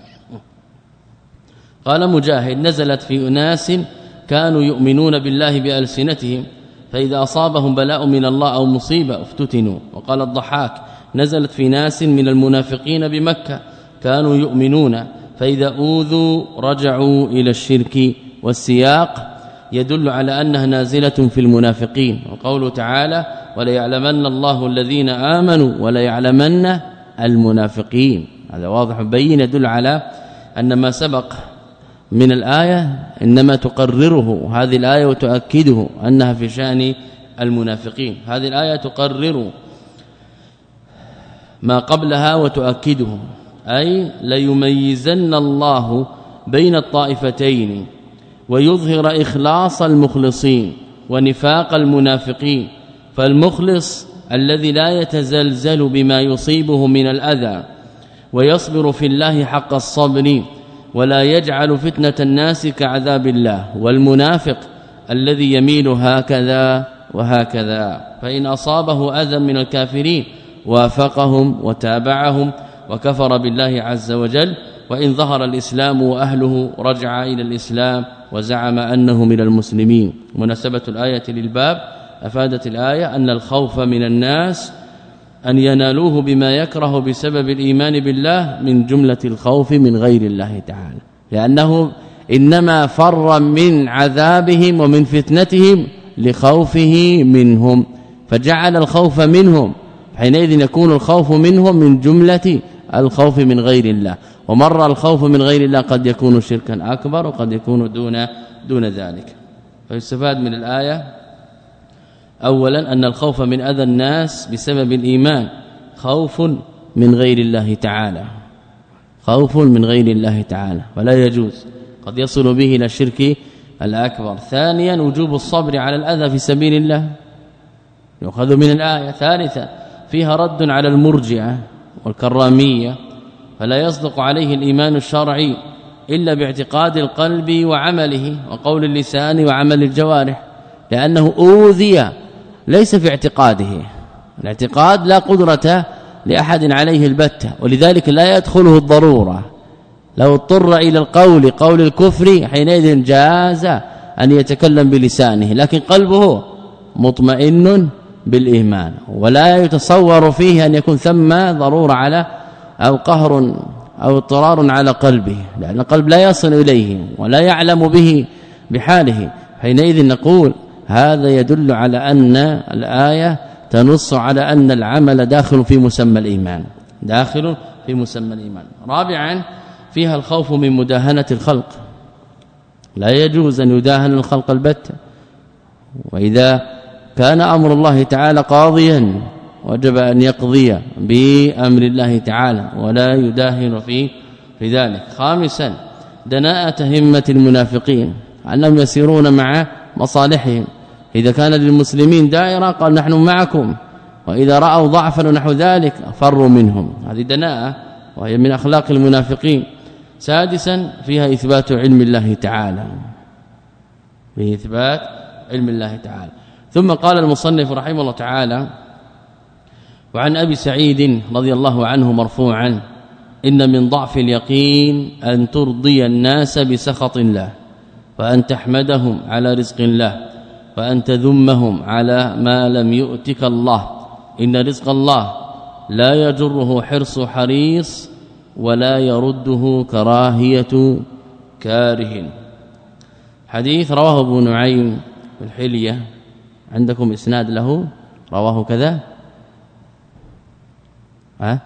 قال مجاهد نزلت في أناس كانوا يؤمنون بالله بألسنتهم فإذا أصابهم بلاء من الله أو مصيبة افتتنوا وقال الضحاك نزلت في ناس من المنافقين بمكة كانوا يؤمنون فإذا أوذوا رجعوا إلى الشرك والسياق يدل على أنها نازلة في المنافقين وقوله تعالى ولا يعلمن الله الذين آمنوا ولا يعلمن المنافقين هذا واضح بين يدل على أن ما سبق من الآية إنما تقرره هذه الآية وتؤكده أنها في شأن المنافقين هذه الآية تقرر ما قبلها وتؤكده أي ليميزن الله بين الطائفتين ويظهر إخلاص المخلصين ونفاق المنافقين فالمخلص الذي لا يتزلزل بما يصيبه من الأذى ويصبر في الله حق الصبر ولا يجعل فتنة الناس كعذاب الله والمنافق الذي يميل هكذا وهكذا فإن أصابه أذى من الكافرين وافقهم وتابعهم وكفر بالله عز وجل وإن ظهر الإسلام وأهله رجع إلى الإسلام وزعم أنه من المسلمين مناسبة الآية للباب أفادت الآية أن الخوف من الناس أن ينالوه بما يكره بسبب الإيمان بالله من جملة الخوف من غير الله تعالى لأنه إنما فر من عذابهم ومن فتنتهم لخوفه منهم فجعل الخوف منهم حينئذ يكون الخوف منهم من جملة الخوف من غير الله ومر الخوف من غير الله قد يكون شركا أكبر وقد يكون دون دون ذلك فيستفاد من الآية اولا أن الخوف من اذى الناس بسبب الإيمان خوف من غير الله تعالى خوف من غير الله تعالى ولا يجوز قد يصل به الى الشرك الأكبر ثانيا وجوب الصبر على الأذى في سبيل الله يؤخذ من الآية ثالثا فيها رد على المرجئة والكرامية فلا يصدق عليه الإيمان الشرعي إلا باعتقاد القلب وعمله وقول اللسان وعمل الجوارح لأنه أوذي ليس في اعتقاده الاعتقاد لا قدرة لأحد عليه البتة ولذلك لا يدخله الضرورة لو اضطر إلى القول قول الكفر حينئذ جاز أن يتكلم بلسانه لكن قلبه مطمئن بالإيمان ولا يتصور فيه أن يكون ثم ضرورة على أو قهر أو اضطرار على قلبه لأن القلب لا يصل إليه ولا يعلم به بحاله حينئذ نقول هذا يدل على أن الآية تنص على أن العمل داخل في مسمى الإيمان داخل في مسمى الإيمان رابعا فيها الخوف من مداهنة الخلق لا يجوز أن يداهن الخلق البتة وإذا كان أمر الله تعالى قاضيا وجب أن يقضي بأمر الله تعالى ولا يداهن في في ذلك خامسا دناءة همة المنافقين أنهم يسيرون مع مصالحهم إذا كان للمسلمين دائرة قال نحن معكم وإذا رأوا ضعفا ونحو ذلك فروا منهم. هذه دناءة وهي من أخلاق المنافقين. سادسا فيها إثبات علم الله تعالى، فيه إثبات علم الله تعالى. ثم قال المصنف رحمه الله تعالى: وعن أبي سعيد رضي الله عنه مرفوعا: إن من ضعف اليقين أن ترضي الناس بسخط الله، وأن تحمدهم على رزق الله، وأن تذمهم على ما لم يؤتك الله. إن رزق الله لا يجره حرص حريص، ولا يرده كراهية كاره. حديث رواه ابو نعيم في الحلية. عندكم اسناد له؟ رواه كذا؟ ها؟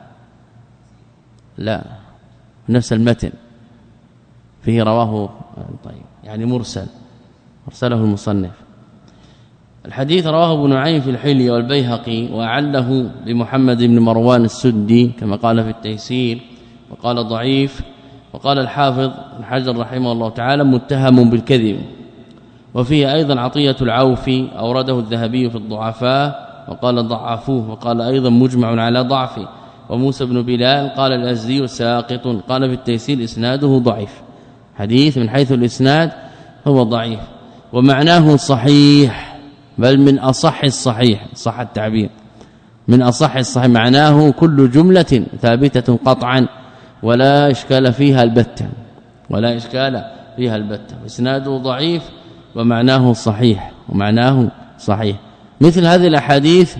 لا، نفس المتن فيه رواه. طيب يعني مرسل، ارسله المصنف. الحديث رواه ابو نعيم في الحلية والبيهقي، وعله بمحمد بن مروان السدي كما قال في التيسير، وقال ضعيف. وقال الحافظ بن حجر رحمه الله تعالى: متهم بالكذب. وفيه أيضا عطية العوفي أورده الذهبي في الضعفاء وقال ضعفوه، وقال أيضا مجمع على ضعفه. وموسى بن بلال قال الأزدي ساقط، قال في التيسير إسناده ضعيف. حديث من حيث الإسناد هو ضعيف، ومعناه صحيح، بل من أصح الصحيح، صح التعبير، من أصح الصحيح. معناه كل جملة ثابتة قطعا ولا إشكال فيها البتة، ولا إشكال فيها البتة. إسناده ضعيف ومعناه صحيح، ومعناه صحيح. مثل هذه الأحاديث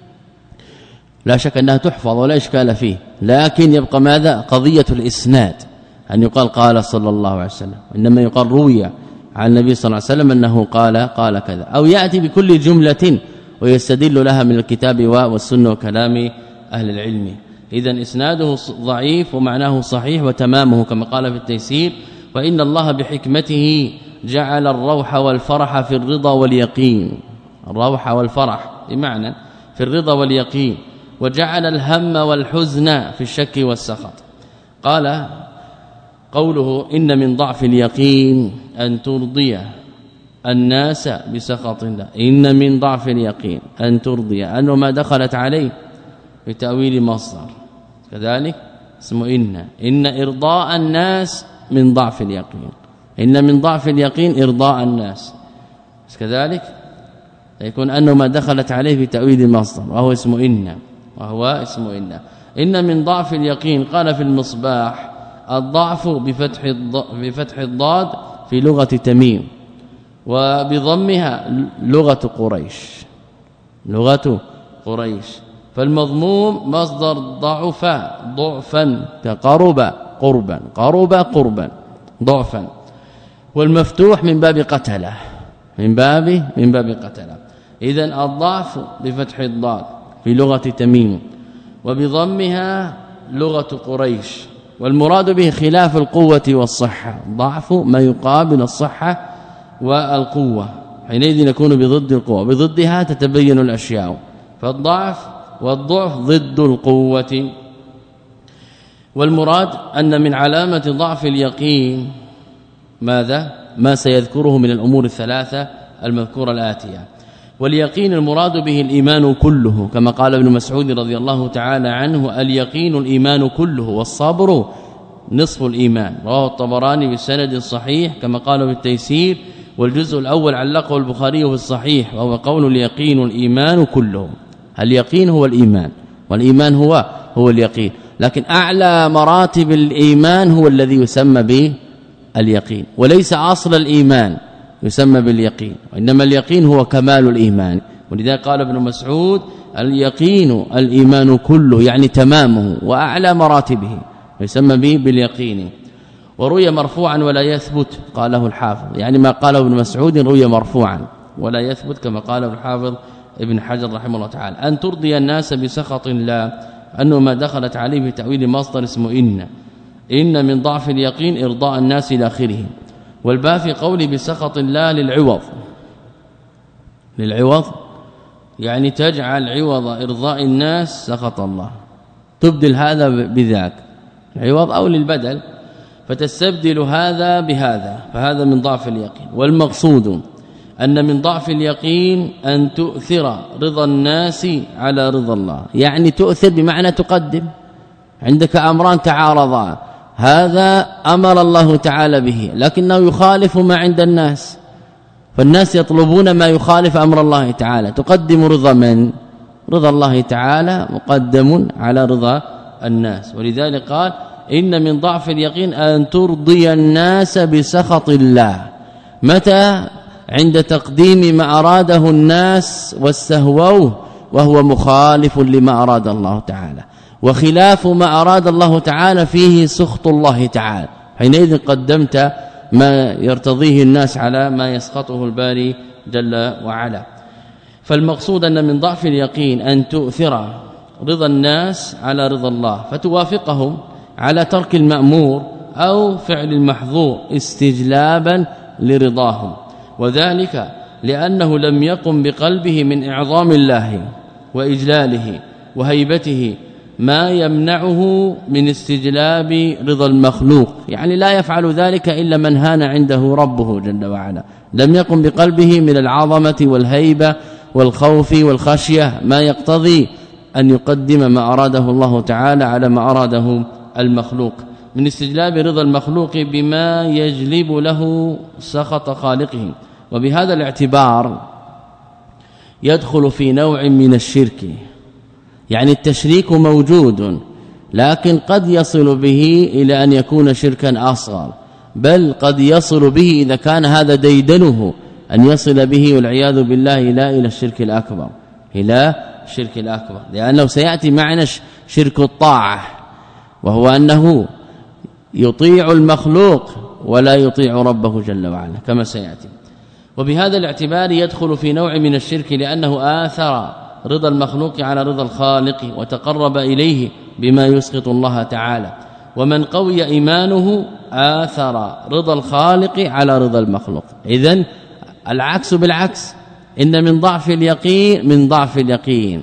لا شك أنها تحفظ ولا إشكال فيه، لكن يبقى ماذا؟ قضية الإسناد، أن يقال قال صلى الله عليه وسلم، إنما يقال روي عن النبي صلى الله عليه وسلم أنه قال قال كذا، أو يأتي بكل جملة ويستدل لها من الكتاب والسنة وكلام أهل العلم. إذن إسناده ضعيف ومعناه صحيح وتمامه كما قال في التيسير: وإن الله بحكمته جعل الروح والفرح في الرضا واليقين. الروح والفرح بمعنى في الرضا واليقين، وجعل الهم والحزن في الشك والسخط. قال قوله: إن من ضعف اليقين أن ترضي الناس بسخط الله. إن من ضعف اليقين أن ترضي، أنه ما دخلت عليه بتأويل مصدر، كذلك اسمه إن إن إرضاء الناس من ضعف اليقين. إن من ضعف اليقين إرضاء الناس، كذلك يكون أنه ما دخلت عليه بتأويل المصدر، وهو اسمه إن وهو اسمه إن إن من ضعف اليقين. قال في المصباح: الضعف بفتح بفتح الضاد في لغة تميم، وبضمها لغة قريش، لغة قريش. فالمضموم مصدر ضعف ضعفا كقرب قربا، قرب قربا ضعفا. والمفتوح من باب قتله، من باب من باب قتله. إذن الضعف بفتح الضاد في لغة تميم، وبضمها لغة قريش. والمراد به خلاف القوة والصحة. ضعف ما يقابل الصحة والقوة، حينئذ يكون بضد القوة، بضدها تتبين الأشياء. فالضعف والضعف ضد القوة. والمراد أن من علامة ضعف اليقين ماذا؟ ما سيذكره من الأمور الثلاثة المذكورة الآتية. واليقين المراد به الإيمان كله، كما قال ابن مسعود رضي الله تعالى عنه: اليقين الإيمان كله، والصبر نصف الإيمان. رواه الطبراني بسند صحيح كما قال في التيسير. والجزء الأول علقه البخاري في الصحيح، وهو قول اليقين الإيمان كله. اليقين هو الإيمان، والإيمان هو هو اليقين، لكن أعلى مراتب الإيمان هو الذي يسمى به اليقين، وليس أصل الإيمان يسمى باليقين، وإنما اليقين هو كمال الإيمان. ولذلك قال ابن مسعود: اليقين الإيمان كله، يعني تمامه وأعلى مراتبه، يسمى به باليقين. وروي مرفوعا ولا يثبت، قاله الحافظ، يعني ما قاله ابن مسعود روي مرفوعا ولا يثبت، كما قال الحافظ ابن حجر رحمه الله تعالى: أن ترضي الناس بسخط الله، أنه ما دخلت عليه بتأويل مصدر اسمه إن إن من ضعف اليقين إرضاء الناس إلى آخره. والباء في قوله بسخط الله للعوض، للعوض يعني تجعل عوض إرضاء الناس سخط الله، تبدل هذا بذاك عوض أو للبدل، فتستبدل هذا بهذا، فهذا من ضعف اليقين. والمقصود أن من ضعف اليقين أن تؤثر رضا الناس على رضا الله، يعني تؤثر بمعنى تقدم. عندك أمران تعارضا، هذا أمر الله تعالى به لكنه يخالف ما عند الناس، فالناس يطلبون ما يخالف أمر الله تعالى، تقدم رضا من؟ رضا الله تعالى مقدم على رضا الناس. ولذلك قال إن من ضعف اليقين أن ترضي الناس بسخط الله. متى؟ عند تقديم ما أراده الناس واستهووه وهو مخالف لما أراد الله تعالى، وخلاف ما أراد الله تعالى فيه سخط الله تعالى، حينئذ قدمت ما يرتضيه الناس على ما يسخطه الباري جل وعلا. فالمقصود أن من ضعف اليقين أن تؤثر رضا الناس على رضا الله، فتوافقهم على ترك المأمور أو فعل المحظور استجلابا لرضاهم، وذلك لأنه لم يقم بقلبه من إعظام الله وإجلاله وهيبته ما يمنعه من استجلاب رضا المخلوق، يعني لا يفعل ذلك إلا من هان عنده ربه جل وعلا، لم يقم بقلبه من العظمة والهيبة والخوف والخشية ما يقتضي أن يقدم ما أراده الله تعالى على ما أراده المخلوق من استجلاب رضا المخلوق بما يجلب له سخط خالقه. وبهذا الاعتبار يدخل في نوع من الشرك، يعني التشريك موجود لكن قد يصل به إلى أن يكون شركا أصغر، بل قد يصل به إذا كان هذا ديدنه أن يصل به والعياذ بالله إلى إلى الشرك الأكبر، إلى الشرك الأكبر، لأنه سيأتي معنا شرك الطاعة، وهو أنه يطيع المخلوق ولا يطيع ربه جل وعلا كما سيأتي. وبهذا الاعتبار يدخل في نوع من الشرك لأنه آثر رضا المخلوق على رضا الخالق وتقرب إليه بما يسخط الله تعالى. ومن قوي إيمانه آثر رضا الخالق على رضا المخلوق. إذن العكس بالعكس، إن من ضعف اليقين من ضعف اليقين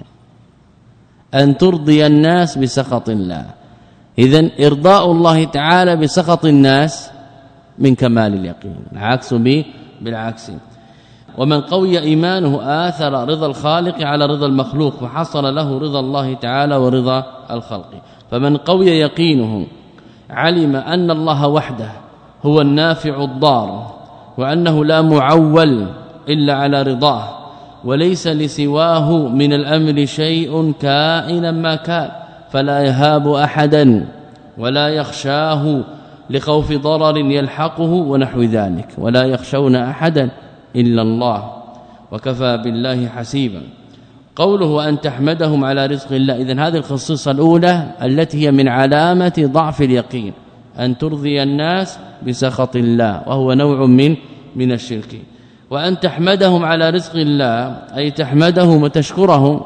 أن ترضي الناس بسخط الله، إذن إرضاء الله تعالى بسخط الناس من كمال اليقين، العكس بالعكس. ومن قوي إيمانه آثر رضا الخالق على رضا المخلوق فحصل له رضا الله تعالى ورضا الخلق. فمن قوي يقينه علم أن الله وحده هو النافع الضار، وأنه لا معول إلا على رضاه، وليس لسواه من الأمر شيء كائنا ما كان، فلا يهاب أحدا ولا يخشاه لخوف ضرر يلحقه ونحو ذلك، ولا يخشون أحدا إلا الله وكفى بالله حسيبا. قوله أن تحمدهم على رزق الله، إذن هذه الخصيصة الأولى التي هي من علامة ضعف اليقين، أن ترضي الناس بسخط الله، وهو نوع من من الشرك. وأن تحمدهم على رزق الله أي تحمدهم وتشكرهم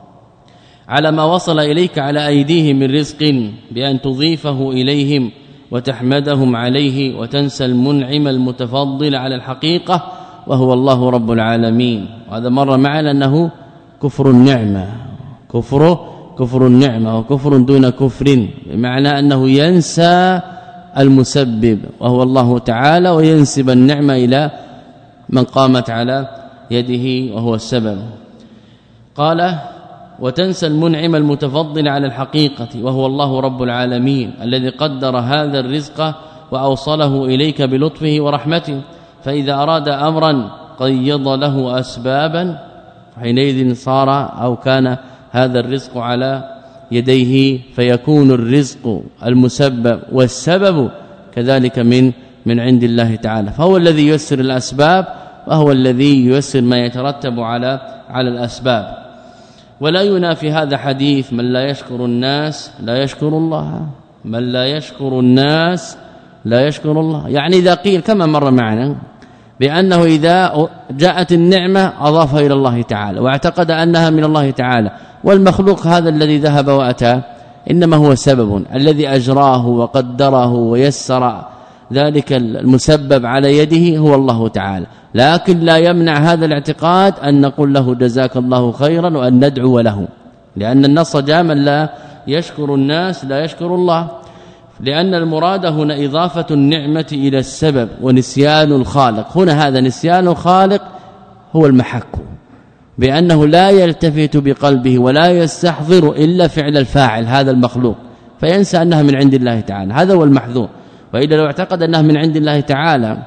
على ما وصل إليك على أيديهم من رزق بأن تضيفه إليهم وتحمدهم عليه، وتنسى المنعم المتفضل على الحقيقة وهو الله رب العالمين. وهذا مر معنا أنه كفر النعمة، كفر كفر النعمة وكفر دون كفر، بمعنى أنه ينسى المسبب وهو الله تعالى، وينسب النعمة إلى من قامت على يده وهو السبب. قال وتنسى المنعم المتفضل على الحقيقة وهو الله رب العالمين الذي قدر هذا الرزق وأوصله إليك بلطفه ورحمته، فإذا أراد أمرا قيض له أسبابا حينئذ صار أو كان هذا الرزق على يديه، فيكون الرزق المسبب والسبب كذلك من من عند الله تعالى، فهو الذي ييسر الأسباب وهو الذي ييسر ما يترتب على على الأسباب. ولا ينافي هذا حديث من لا يشكر الناس لا يشكر الله، من لا يشكر الناس لا يشكر الله، يعني إذا قيل كما مر معنا بأنه إذا جاءت النعمة أضاف إلى الله تعالى واعتقد أنها من الله تعالى، والمخلوق هذا الذي ذهب وأتى إنما هو سبب الذي أجراه وقدره ويسر ذلك المسبب على يده هو الله تعالى، لكن لا يمنع هذا الاعتقاد أن نقول له جزاك الله خيرا وأن ندعو له، لأن النص جاء من لا يشكر الناس لا يشكر الله. لأن المراد هنا إضافة النعمة إلى السبب ونسيان الخالق. هنا هذا نسيان الخالق هو المحك، بأنه لا يلتفت بقلبه ولا يستحضر إلا فعل الفاعل هذا المخلوق، فينسى أنها من عند الله تعالى. هذا هو المحذور. وإذا لو اعتقد أنها من عند الله تعالى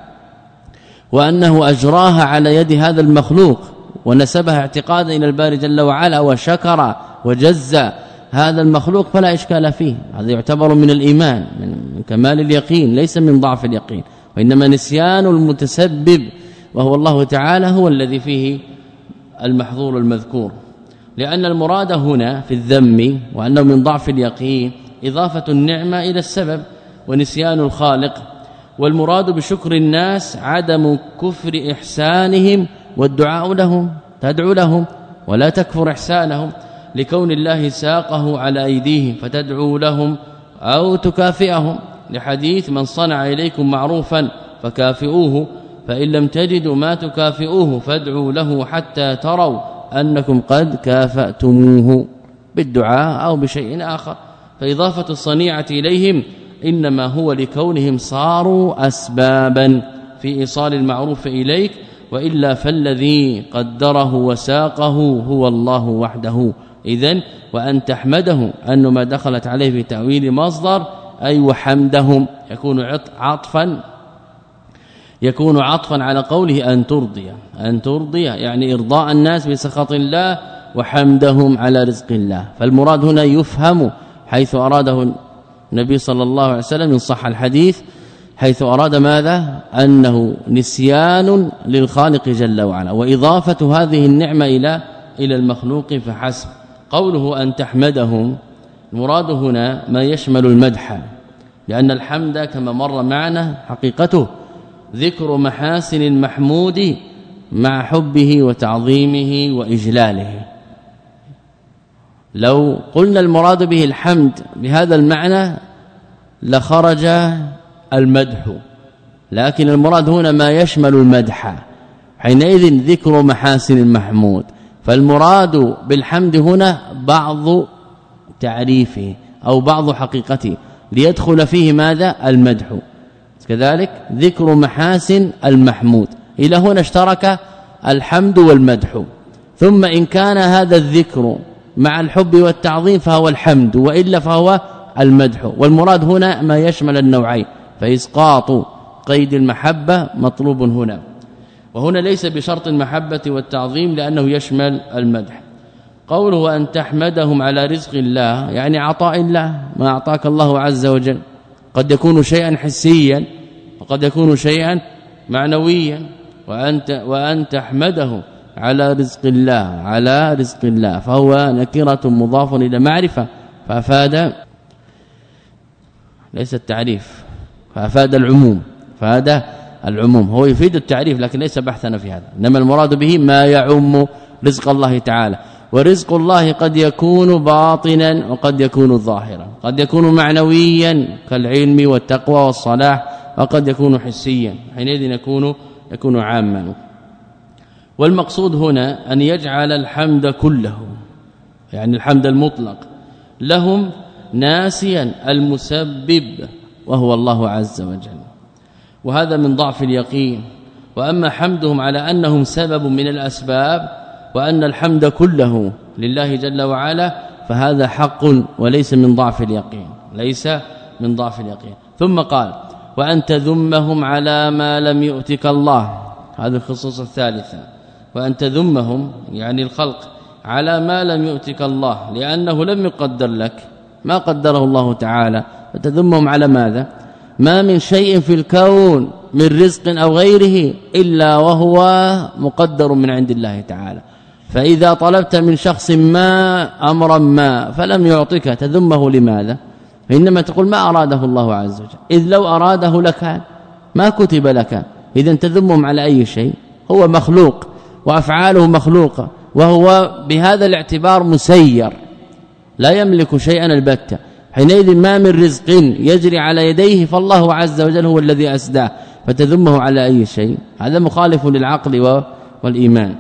وأنه أجراها على يد هذا المخلوق ونسبها اعتقادا إلى الباري جل وعلا وشكر وجز هذا المخلوق فلا إشكال فيه. هذا يعتبر من الإيمان، من كمال اليقين، ليس من ضعف اليقين، وإنما نسيان المتسبب وهو الله تعالى هو الذي فيه المحظور المذكور. لأن المراد هنا في الذم وأنه من ضعف اليقين إضافة النعمة إلى السبب ونسيان الخالق. والمراد بشكر الناس عدم كفر إحسانهم والدعاء لهم، تدعو لهم ولا تكفر إحسانهم، لكون الله ساقه على أيديهم فتدعو لهم أو تكافئهم، لحديث من صنع إليكم معروفا فكافئوه فإن لم تجدوا ما تكافئوه فادعوا له حتى تروا أنكم قد كافأتموه بالدعاء أو بشيء آخر. فإضافة الصنيعة إليهم إنما هو لكونهم صاروا أسبابا في إيصال المعروف إليك، وإلا فالذي قدره وساقه هو الله وحده. إذن وأن تحمده أن ما دخلت عليه في تأويل مصدر أي وحمدهم يكون عطفا يكون عطفا على قوله أن ترضي أن ترضي يعني إرضاء الناس بسخط الله وحمدهم على رزق الله. فالمراد هنا يفهم حيث أراده النبي صلى الله عليه وسلم إن صح الحديث، حيث أراد ماذا؟ أنه نسيان للخالق جل وعلا وإضافة هذه النعمة إلى إلى المخلوق فحسب. قوله أن تحمدهم المراد هنا ما يشمل المدح، لأن الحمد كما مر معنا حقيقته ذكر محاسن المحمود مع حبه وتعظيمه وإجلاله. لو قلنا المراد به الحمد بهذا المعنى لخرج المدح، لكن المراد هنا ما يشمل المدح، حينئذ ذكر محاسن المحمود. فالمراد بالحمد هنا بعض تعريفه أو بعض حقيقته ليدخل فيه ماذا؟ المدح. كذلك ذكر محاسن المحمود، إلى هنا اشترك الحمد والمدح. ثم إن كان هذا الذكر مع الحب والتعظيم فهو الحمد، وإلا فهو المدح. والمراد هنا ما يشمل النوعين، فإسقاط قيد المحبة مطلوب هنا. وهنا ليس بشرط المحبة والتعظيم لأنه يشمل المدح. قوله أن تحمدهم على رزق الله يعني عطاء الله، ما أعطاك الله عز وجل، قد يكون شيئا حسيا وقد يكون شيئا معنويا. وأنت وأن تحمده على رزق الله على رزق الله فهو نكرة مضاف إلى معرفة، فأفاد ليس التعريف، فأفاد العموم، فهذا العموم هو يفيد التعريف لكن ليس بحثنا في هذا، إنما المراد به ما يعم رزق الله تعالى. ورزق الله قد يكون باطنا وقد يكون ظاهرا، قد يكون معنويا كالعلم والتقوى والصلاح، وقد يكون حسيا، حينئذ يكون يكون عاما. والمقصود هنا أن يجعل الحمد كله يعني الحمد المطلق لهم ناسيا المسبب وهو الله عز وجل، وهذا من ضعف اليقين. وأما حمدهم على أنهم سبب من الأسباب وأن الحمد كله لله جل وعلا فهذا حق وليس من ضعف اليقين، ليس من ضعف اليقين. ثم قال وأن تذمهم على ما لم يؤتك الله، هذه الخصوص الثالثة. وأن تذمهم يعني الخلق على ما لم يؤتك الله، لأنه لم يقدر لك ما قدره الله تعالى، فتذمهم على ماذا؟ ما من شيء في الكون من رزق أو غيره إلا وهو مقدر من عند الله تعالى. فإذا طلبت من شخص ما أمرا ما فلم يعطيك تذمه لماذا؟ إنما تقول ما أراده الله عز وجل، إذ لو أراده لك ما كتب لك. إذن تذمهم على أي شيء؟ هو مخلوق وأفعاله مخلوقة، وهو بهذا الاعتبار مسير لا يملك شيئا البتة. حينئذ ما من رزق يجري على يديه فالله عز وجل هو الذي أسداه، فتذمه على أي شيء؟ هذا مخالف للعقل والإيمان،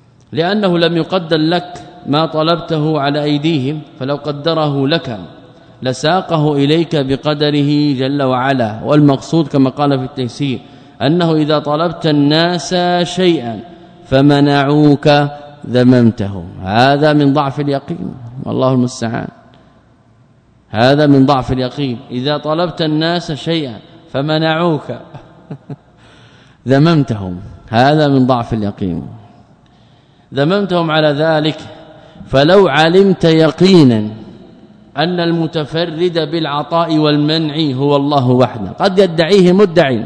لأنه لم يقدر لك ما طلبته على أيديهم، فلو قدره لك لساقه إليك بقدره جل وعلا. والمقصود كما قال في التيسير أنه إذا طلبت الناس شيئا فمنعوك ذممتهم. هذا من ضعف اليقين والله المستعان. هذا من ضعف اليقين. إذا طلبت الناس شيئا فمنعوك ذممتهم، هذا من ضعف اليقين. ذممتهم على ذلك. فلو علمت يقينا أن المتفرد بالعطاء والمنع هو الله وحده، قد يدعيه مدعي،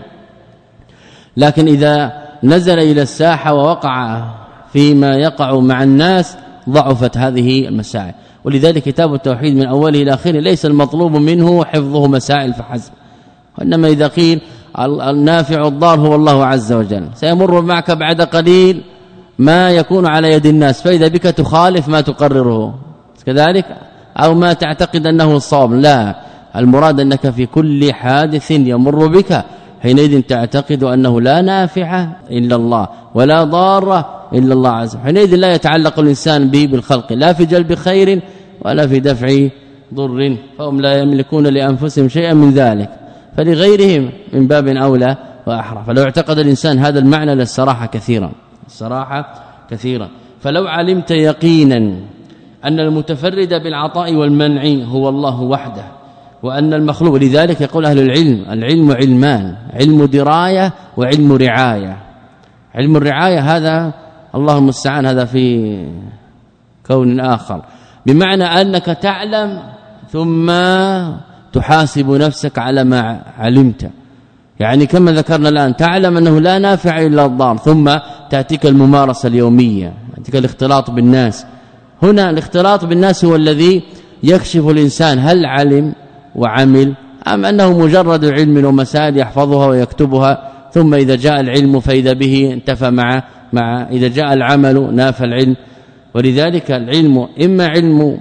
لكن إذا نزل إلى الساحة ووقع فيما يقع مع الناس ضعفت هذه المسائل. ولذلك كتاب التوحيد من أوله إلى آخره ليس المطلوب منه حفظه مسائل فحسب، وإنما إذا قيل النافع الضار هو الله عز وجل، سيمر معك بعد قليل ما يكون على يد الناس، فإذا بك تخالف ما تقرره كذلك أو ما تعتقد أنه الصواب. لا، المراد أنك في كل حادث يمر بك حينئذ تعتقد أنه لا نافع إلا الله ولا ضار إلا الله عز وجل. حينئذ لا يتعلق الإنسان به بالخلق لا في جلب خير ولا في دفع ضر، فهم لا يملكون لأنفسهم شيئا من ذلك، فلغيرهم من باب أولى وأحرى. فلو اعتقد الإنسان هذا المعنى للصراحة كثيرا الصراحة كثيرا. فلو علمت يقينا أن المتفرد بالعطاء والمنع هو الله وحده، وأن المخلوق، لذلك يقول أهل العلم العلم علمان، علم دراية وعلم رعاية. علم الرعاية هذا الله المستعان هذا في كون آخر، بمعنى أنك تعلم ثم تحاسب نفسك على ما علمت، يعني كما ذكرنا الآن تعلم أنه لا نافع إلا الضار، ثم تأتيك الممارسة اليومية، تأتيك الاختلاط بالناس. هنا الاختلاط بالناس هو الذي يكشف الإنسان هل علم وعمل أم أنه مجرد علم ومسائل يحفظها ويكتبها، ثم إذا جاء العلم فإذا به انتفى مع مع إذا جاء العمل نافى العلم. ولذلك العلم إما علم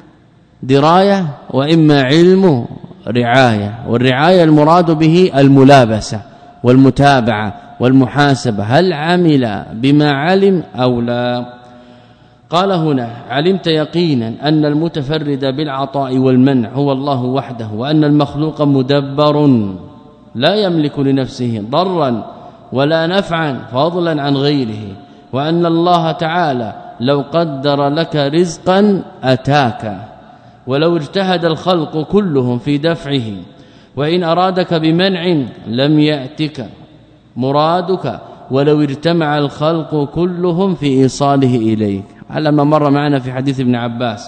دراية وإما علم رعاية، والرعاية المراد به الملابسة والمتابعة والمحاسبة، هل عمل بما علم أو لا. قال هنا علمت يقينا أن المتفرد بالعطاء والمنع هو الله وحده، وأن المخلوق مدبر لا يملك لنفسه ضرا ولا نفعا فضلا عن غيره، وأن الله تعالى لو قدر لك رزقا أتاك، ولو اجتهد الخلق كلهم في دفعه، وإن أرادك بمنع لم يأتك مرادك، ولو اجتمع الخلق كلهم في إيصاله إليك، على ما مر معنا في حديث ابن عباس.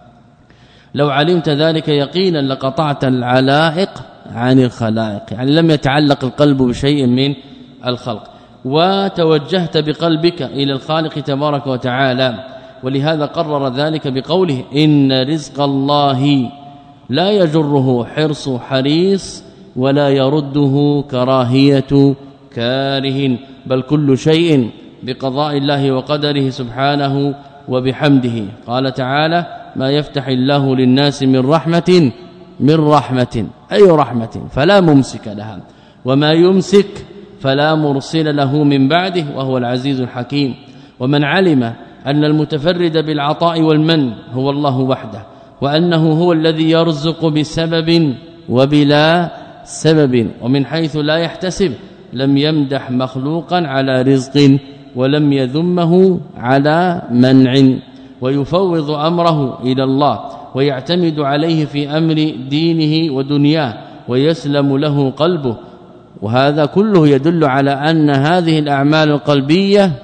لو علمت ذلك يقينا لقطعت العلائق عن الخلائق، يعني لم يتعلق القلب بشيء من الخلق، وتوجهت بقلبك إلى الخالق تبارك وتعالى. ولهذا قرر ذلك بقوله إن رزق الله لا يجره حرص حريص ولا يرده كراهية كاره، بل كل شيء بقضاء الله وقدره سبحانه وبحمده. قال تعالى ما يفتح الله للناس من رحمة من رحمة أي رحمة فلا ممسك لها، وما يمسك فلا مرسل له من بعده، وهو العزيز الحكيم. ومن علم أن المتفرد بالعطاء والمن هو الله وحده، وأنه هو الذي يرزق بسبب وبلا سبب ومن حيث لا يحتسب، لم يمدح مخلوقا على رزق ولم يذمه على منع، ويفوض أمره إلى الله ويعتمد عليه في أمر دينه ودنياه ويسلم له قلبه. وهذا كله يدل على أن هذه الأعمال القلبية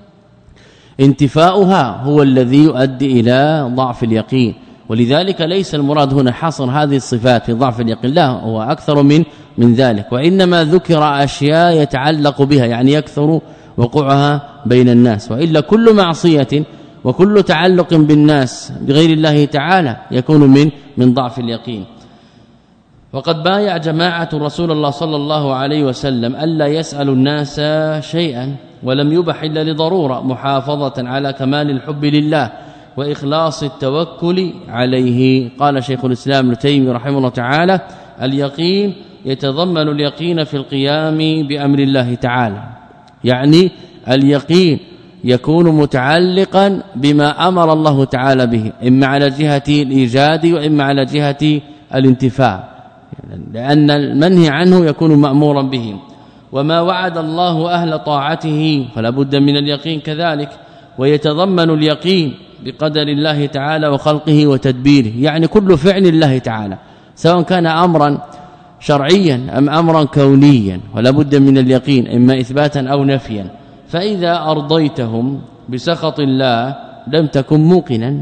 انتفاؤها هو الذي يؤدي إلى ضعف اليقين. ولذلك ليس المراد هنا حصر هذه الصفات في ضعف اليقين، لا، هو أكثر من من ذلك، وإنما ذكر أشياء يتعلق بها، يعني يكثر وقوعها بين الناس. وإلا كل معصية وكل تعلق بالناس بغير الله تعالى يكون من من ضعف اليقين. وقد بايع جماعة رسول الله صلى الله عليه وسلم ألا يسأل الناس شيئا، ولم يبح إلا لضرورة، محافظة على كمال الحب لله وإخلاص التوكل عليه. قال شيخ الإسلام ابن تيمية رحمه الله تعالى اليقين يتضمن اليقين في القيام بأمر الله تعالى، يعني اليقين يكون متعلقا بما أمر الله تعالى به، إما على جهة الإيجاد وإما على جهة الانتفاع لأن المنهي عنه يكون مأمورا به. وما وعد الله أهل طاعته فلا بد من اليقين كذلك، ويتضمن اليقين بقدر الله تعالى وخلقه وتدبيره، يعني كل فعل الله تعالى سواء كان أمرا شرعيا أم أمرا كونيا ولا بد من اليقين إما إثباتا أو نفيا. فإذا أرضيتهم بسخط الله لم تكن موقنا،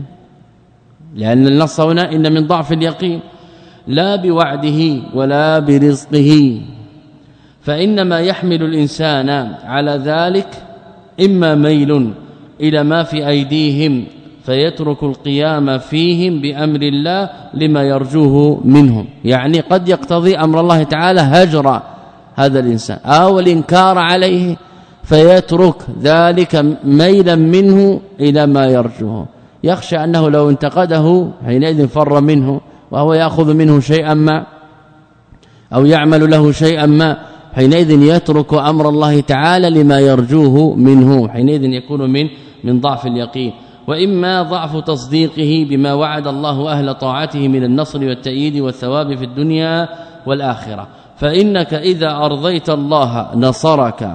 لأن النص هنا إن من ضعف اليقين لا بوعده ولا برزقه، فإنما يحمل الإنسان على ذلك إما ميل إلى ما في أيديهم فيترك القيام فيهم بأمر الله لما يرجوه منهم، يعني قد يقتضي أمر الله تعالى هجر هذا الإنسان أو الإنكار عليه فيترك ذلك ميلا منه إلى ما يرجوه، يخشى أنه لو انتقده حينئذ فر منه وهو يأخذ منه شيئا ما أو يعمل له شيئا ما، حينئذ يترك أمر الله تعالى لما يرجوه منه، حينئذ يكون من من ضعف اليقين. وإما ضعف تصديقه بما وعد الله أهل طاعته من النصر والتأييد والثواب في الدنيا والآخرة، فإنك إذا أرضيت الله نصرك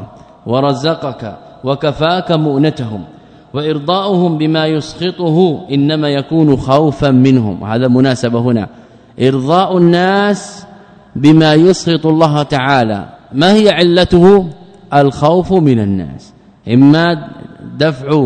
ورزقك وكفاك مؤنتهم، وإرضاؤهم بما يسخطه إنما يكون خوفا منهم. هذا مناسبة هنا، إرضاء الناس بما يسخط الله تعالى ما هي علته؟ الخوف من الناس، إما دفع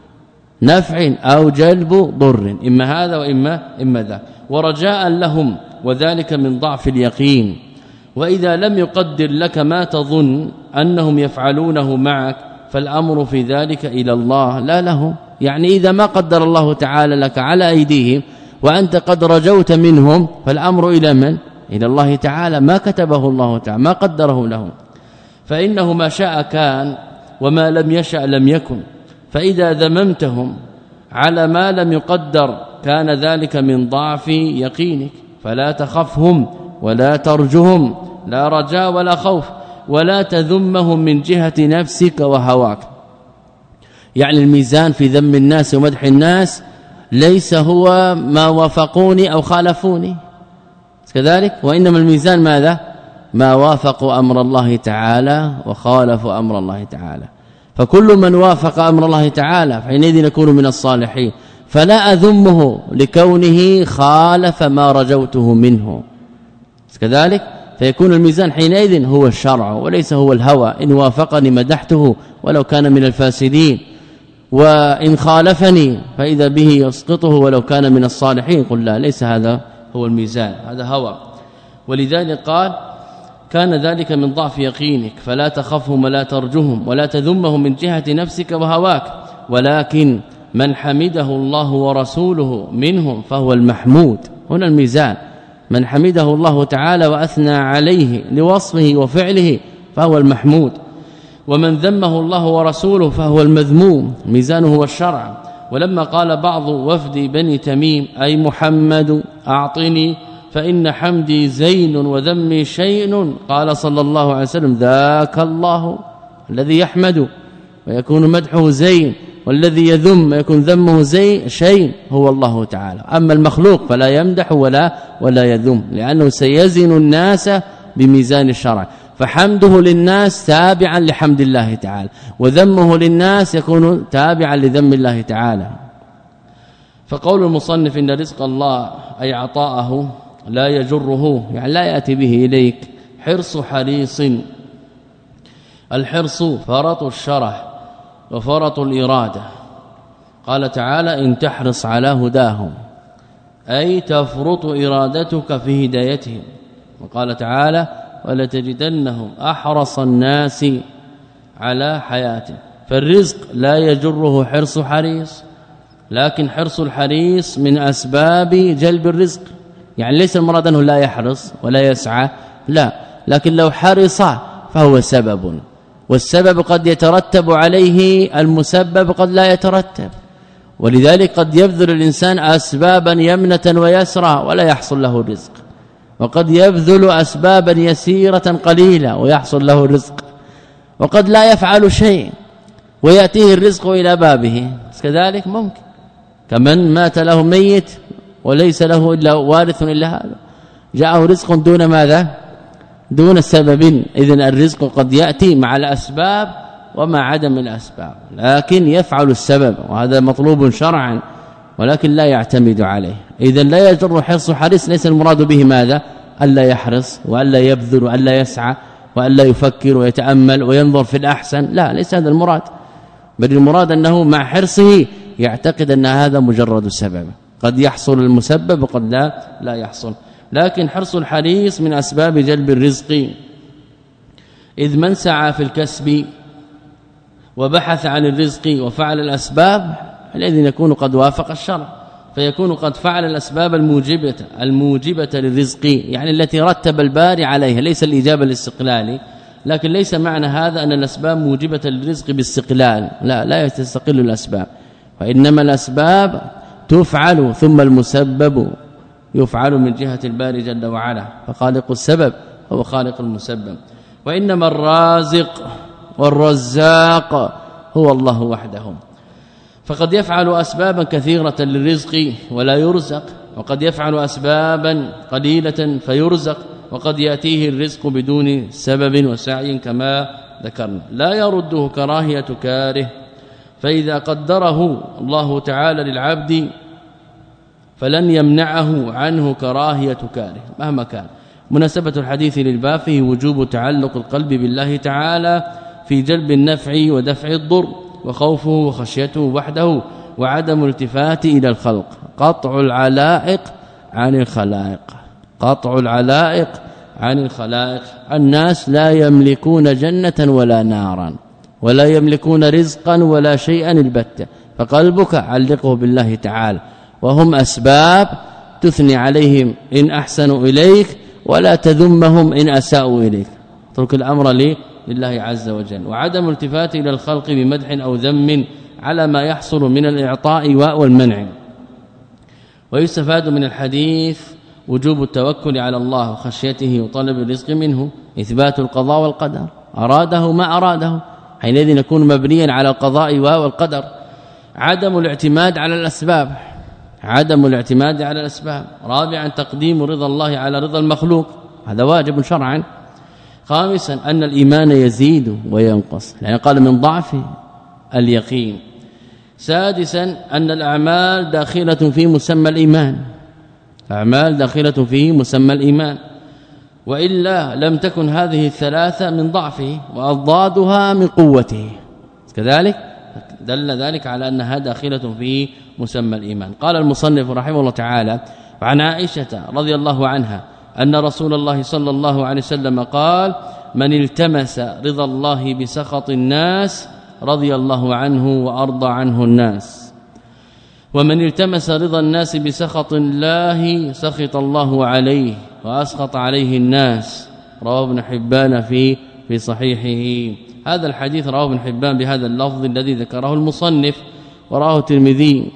نفع أو جلب ضر، إما هذا وإما إما ذاك، ورجاء لهم، وذلك من ضعف اليقين. وإذا لم يقدر لك ما تظن أنهم يفعلونه معك فالأمر في ذلك إلى الله لا لهم، يعني إذا ما قدر الله تعالى لك على أيديهم وأنت قد رجوت منهم فالأمر إلى من؟ إلى الله تعالى، ما كتبه الله تعالى ما قدره لهم، فإنه ما شاء كان وما لم يشأ لم يكن. فإذا ذممتهم على ما لم يقدر كان ذلك من ضعف يقينك، فلا تخفهم ولا ترجهم، لا رجاء ولا خوف، ولا تذمهم من جهة نفسك وهواك. يعني الميزان في ذم الناس ومدح الناس ليس هو ما وافقوني أو خالفوني كذلك، وإنما الميزان ماذا؟ ما وافقوا أمر الله تعالى وخالفوا أمر الله تعالى. فكل من وافق أمر الله تعالى فحينئذ يكون من الصالحين، فلا أذمه لكونه خالف ما رجوته منه كذلك، فيكون الميزان حينئذ هو الشرع وليس هو الهوى. إن وافقني مدحته ولو كان من الفاسدين، وإن خالفني فإذا به يسقطه ولو كان من الصالحين. قل لا، ليس هذا هو الميزان، هذا هوى. ولذلك قال كان ذلك من ضعف يقينك، فلا تخفهم ولا ترجهم ولا تذمهم من جهة نفسك وهواك، ولكن من حمده الله ورسوله منهم فهو المحمود. هنا الميزان، من حمده الله تعالى وأثنى عليه لوصفه وفعله فهو المحمود، ومن ذمه الله ورسوله فهو المذموم. ميزانه هو الشرع. ولما قال بعض وفد بني تميم أي محمد أعطني فإن حمدي زين وذمي شيء، قال صلى الله عليه وسلم ذاك الله الذي يحمد ويكون مدحه زين، والذي يذم ويكون ذمه زين شيء هو الله تعالى. أما المخلوق فلا يمدح ولا ولا يذم، لأنه سيزن الناس بميزان الشرع، فحمده للناس تابعا لحمد الله تعالى، وذمه للناس يكون تابعا لذم الله تعالى. فقول المصنف إن رزق الله أي عطاءه لا يجره، يعني لا يأتي به إليك، حرص حريص. الحرص فرط الشرح وفرط الإرادة. قال تعالى إن تحرص على هداهم أي تفرط إرادتك في هدايتهم. وقال تعالى ولتجدنهم أحرص الناس على حياته. فالرزق لا يجره حرص حريص، لكن حرص الحريص من أسباب جلب الرزق، يعني ليس المراد أنه لا يحرص ولا يسعى، لا، لكن لو حرص فهو سبب، والسبب قد يترتب عليه المسبب قد لا يترتب. ولذلك قد يبذل الإنسان أسبابا يمنة ويسرى ولا يحصل له الرزق، وقد يبذل أسبابا يسيرة قليلة ويحصل له الرزق، وقد لا يفعل شيء ويأتيه الرزق إلى بابه كذلك ممكن. كمن مات له ميت وليس له إلا وارث إلا هذا، جاءه رزق دون ماذا دون سبب. إذن الرزق قد يأتي مع الأسباب ومع عدم الأسباب، لكن يفعل السبب وهذا مطلوب شرعا ولكن لا يعتمد عليه. إذن لا يجر حرص حريص ليس المراد به ماذا ألا يحرص وألا يبذل وألا يسعى وألا يفكر ويتأمل وينظر في الأحسن، لا ليس هذا المراد، بل المراد أنه مع حرصه يعتقد أن هذا مجرد سبب، قد يحصل المسبب وقد لا لا يحصل. لكن حرص الحريص من أسباب جلب الرزق، إذ من سعى في الكسب وبحث عن الرزق وفعل الأسباب الذين يكون قد وافق الشرع، فيكون قد فعل الأسباب الموجبة الموجبة للرزق، يعني التي رتب الباري عليها، ليس الإجابة الاستقلالي، لكن ليس معنى هذا أن الأسباب موجبة للرزق باستقلال، لا لا تستقل الأسباب، وإنما الأسباب تفعل ثم المسبب يفعل من جهة الباري جل وعلا، فخالق السبب هو خالق المسبب. وإنما الرازق والرزاق هو الله وحده، فقد يفعل أسبابا كثيرة للرزق ولا يرزق، وقد يفعل أسبابا قليلة فيرزق، وقد يأتيه الرزق بدون سبب وسعي كما ذكرنا. لا يرده كراهية كاره، فإذا قدره الله تعالى للعبد فلن يمنعه عنه كراهية كاره مهما كان. مناسبة الحديث للباب فيه وجوب تعلق القلب بالله تعالى في جلب النفع ودفع الضر وخوفه وخشيته وحده وعدم الالتفات إلى الخلق، قطع العلائق عن الخلائق، قطع العلائق عن الخلائق. الناس لا يملكون جنة ولا نارا ولا يملكون رزقا ولا شيئا البتة، فقلبك علقه بالله تعالى، وهم أسباب تثني عليهم إن أحسنوا إليك ولا تذمهم إن أساءوا إليك، اترك الأمر لي لله عز وجل. وعدم التفات إلى الخلق بمدح أو ذم على ما يحصل من الإعطاء والمنع. ويستفاد من الحديث وجوب التوكل على الله وخشيته وطلب الرزق منه، إثبات القضاء والقدر، أراده ما أراده حينئذ يكون مبنيا على القضاء والقدر. عدم الاعتماد على الأسباب، عدم الاعتماد على الأسباب. رابعا تقديم رضا الله على رضا المخلوق، هذا واجب شرعا. خامسا أن الإيمان يزيد وينقص، لأن قال من ضعف اليقين. سادسا أن الأعمال داخلة في مسمى الإيمان، أعمال داخلة في مسمى الإيمان، وإلا لم تكن هذه الثلاثة من ضعفه وأضدادها من قوته، كذلك دل ذلك على أنها داخلة في مسمى الإيمان. قال المصنف رحمه الله تعالى: وعن عائشة رضي الله عنها أن رسول الله صلى الله عليه وسلم قال: من التمس رضا الله بسخط الناس رضي الله عنه وأرضى عنه الناس، ومن التمس رضا الناس بسخط الله سخط الله عليه وأسخط عليه الناس. رواه ابن حبان في في صحيحه. هذا الحديث رواه ابن حبان بهذا اللفظ الذي ذكره المصنف، وراه الترمذي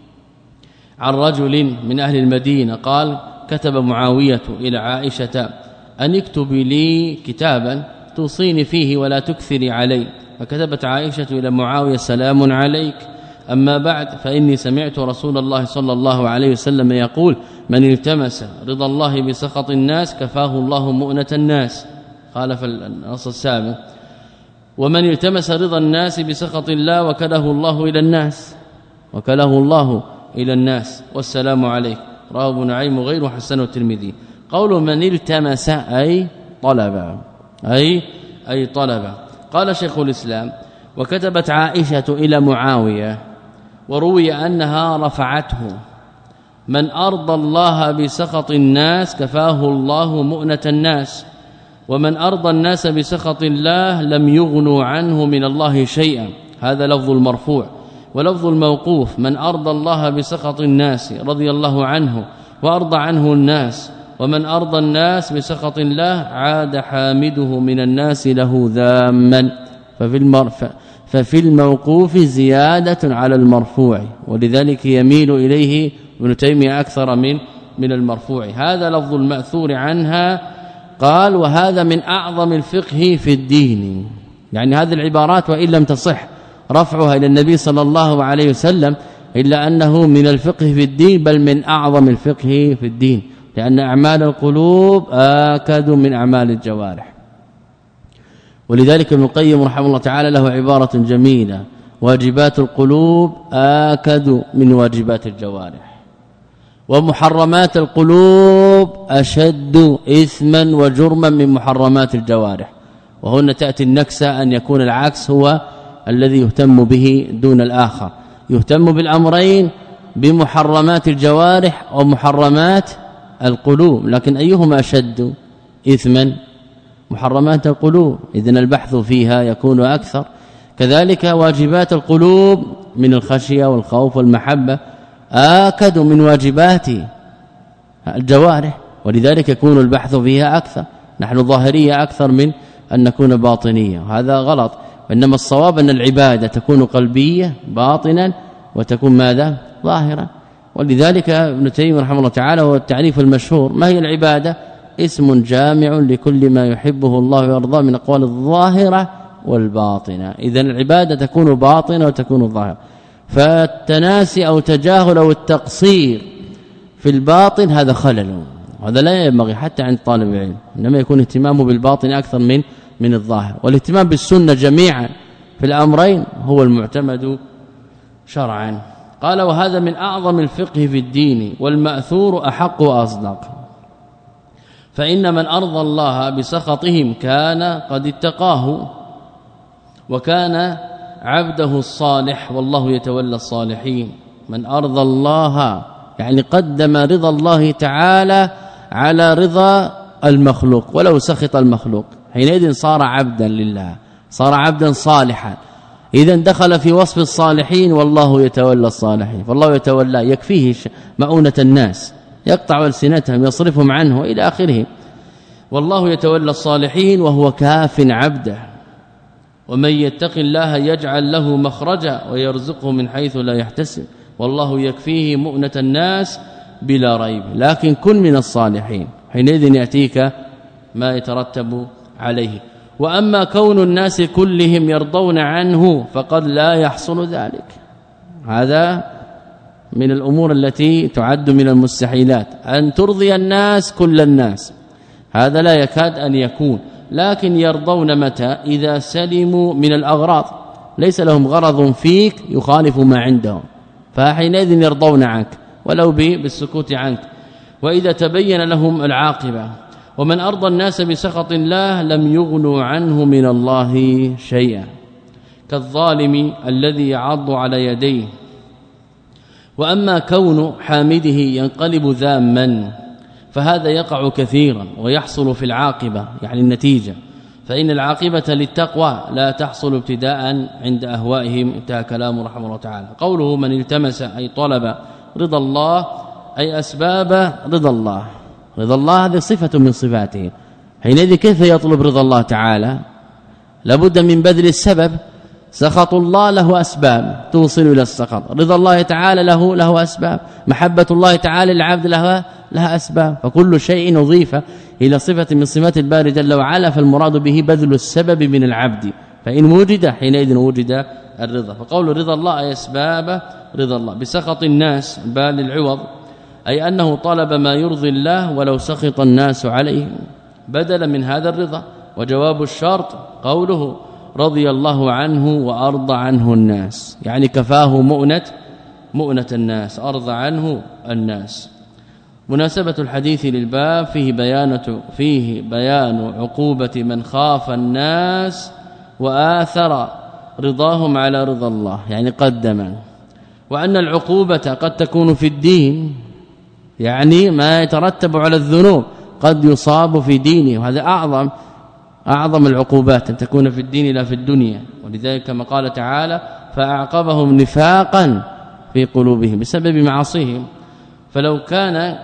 عن رجل من أهل المدينة قال: كتب معاوية إلى عائشة أن اكتبي لي كتابا توصيني فيه ولا تكثري علي، فكتبت عائشة إلى معاوية: سلام عليك، أما بعد فإني سمعت رسول الله صلى الله عليه وسلم يقول: من التمس رضا الله بسخط الناس كفاه الله مؤنة الناس، قال في النص السابق: ومن التمس رضا الناس بسخط الله وكله الله إلى الناس، وكله الله إلى الناس والسلام عليك. رواه ابن نعيم وغيره حسنه الترمذي. قول من التمس أي طلب، أي أي طلب. قال شيخ الإسلام: وكتبت عائشة إلى معاوية، وروي أنها رفعته: من أرضى الله بسخط الناس كفاه الله مؤنة الناس، ومن أرضى الناس بسخط الله لم يغنوا عنه من الله شيئا. هذا لفظ المرفوع. ولفظ الموقوف: من أرضى الله بسخط الناس رضي الله عنه وأرضى عنه الناس، ومن أرضى الناس بسخط الله عاد حامده من الناس له ذاما. ففي المرفع ففي الموقوف زيادة على المرفوع، ولذلك يميل إليه ابن تيمية أكثر من من المرفوع. هذا لفظ المأثور عنها. قال: وهذا من أعظم الفقه في الدين، يعني هذه العبارات وإن لم تصح رفعها إلى النبي صلى الله عليه وسلم إلا أنه من الفقه في الدين، بل من أعظم الفقه في الدين. لأن أعمال القلوب آكد من أعمال الجوارح. ولذلك ابن القيم رحمه الله تعالى له عبارة جميلة: واجبات القلوب آكد من واجبات الجوارح، ومحرمات القلوب أشد إثما وجرما من محرمات الجوارح. وهنا تأتي النكسة أن يكون العكس هو الذي يهتم به دون الآخر، يهتم بالأمرين بمحرمات الجوارح ومحرمات القلوب، لكن أيهما أشد إثما؟ محرمات القلوب، إذن البحث فيها يكون أكثر. كذلك واجبات القلوب من الخشية والخوف والمحبة آكد من واجبات الجوارح، ولذلك يكون البحث فيها أكثر. نحن ظاهرية أكثر من أن نكون باطنية، هذا غلط. وإنما الصواب أن العبادة تكون قلبية باطنا وتكون ماذا؟ ظاهرا. ولذلك ابن تيمية رحمه الله تعالى هو التعريف المشهور: ما هي العبادة؟ اسم جامع لكل ما يحبه الله ويرضاه من أقوال الظاهرة والباطنة. إذن العبادة تكون باطنة وتكون ظاهرة. فالتناسي أو تجاهل أو التقصير في الباطن هذا خلل، هذا لا ينبغي حتى عند طالب العلم، إنما يكون اهتمامه بالباطن أكثر من من الظاهر. والاهتمام بالسنة جميعا في الأمرين هو المعتمد شرعا. قال: وهذا من أعظم الفقه في الدين، والمأثور أحق وأصدق. فإن من أرضى الله بسخطهم كان قد اتقاه، وكان عبده الصالح، والله يتولى الصالحين. من أرضى الله يعني قدم رضا الله تعالى على رضا المخلوق ولو سخط المخلوق، حينئذ صار عبدا لله، صار عبدا صالحا. إذا دخل في وصف الصالحين: والله يتولى الصالحين. فالله يتولى يكفيه مؤونة الناس، يقطع ألسنتهم يصرفهم عنه إلى آخره. والله يتولى الصالحين وهو كاف عبده. ومن يتق الله يجعل له مخرجا ويرزقه من حيث لا يحتسب، والله يكفيه مؤنة الناس بلا ريب. لكن كن من الصالحين، حينئذ يأتيك ما يترتب عليه. وأما كون الناس كلهم يرضون عنه فقد لا يحصل ذلك. هذا من الأمور التي تعد من المستحيلات، أن ترضي الناس كل الناس، هذا لا يكاد أن يكون. لكن يرضون متى؟ إذا سلموا من الأغراض، ليس لهم غرض فيك يخالف ما عندهم، فحينئذ يرضون عنك ولو بالسكوت عنك، وإذا تبين لهم العاقبة. ومن أرضى الناس بسخط الله لم يغنوا عنه من الله شيئا، كالظالم الذي يعض على يديه. وأما كون حامده ينقلب ذاما فهذا يقع كثيرا ويحصل في العاقبة، يعني النتيجة. فإن العاقبة للتقوى لا تحصل ابتداء عند أهوائهم. انتهى كلامه رحمه الله تعالى. قوله: من التمس أي طلب رضا الله، أي أسباب رضا الله. رضا الله هذه صفة من صفاته، حينئذ كيف يطلب رضا الله تعالى؟ لابد من بذل السبب. سخط الله له أسباب توصل إلى السخط، رضا الله تعالى له له أسباب، محبة الله تعالى للعبد لها لها أسباب. فكل شيء أضيف إلى صفة من صفات الباري جل وعلا فالمراد به بذل السبب من العبد، فإن وجد حينئذ وجد الرضا. فقول رضا الله أي أسباب رضا الله. بسخط الناس بال العوض، أي أنه طلب ما يرضي الله ولو سخط الناس عليه بدلا من هذا الرضا. وجواب الشرط قوله: رضي الله عنه وأرضى عنه الناس، يعني كفاه مؤنة مؤنة الناس، أرضى عنه الناس. مناسبة الحديث للباب فيه بيانة فيه بيان عقوبة من خاف الناس وآثر رضاهم على رضا الله، يعني قدما. وأن العقوبة قد تكون في الدين، يعني ما يترتب على الذنوب قد يصاب في دينه، وهذا أعظم أعظم العقوبات أن تكون في الدين لا في الدنيا. ولذلك كما قال تعالى: فأعقبهم نفاقا في قلوبهم بسبب معاصيهم. فلو كان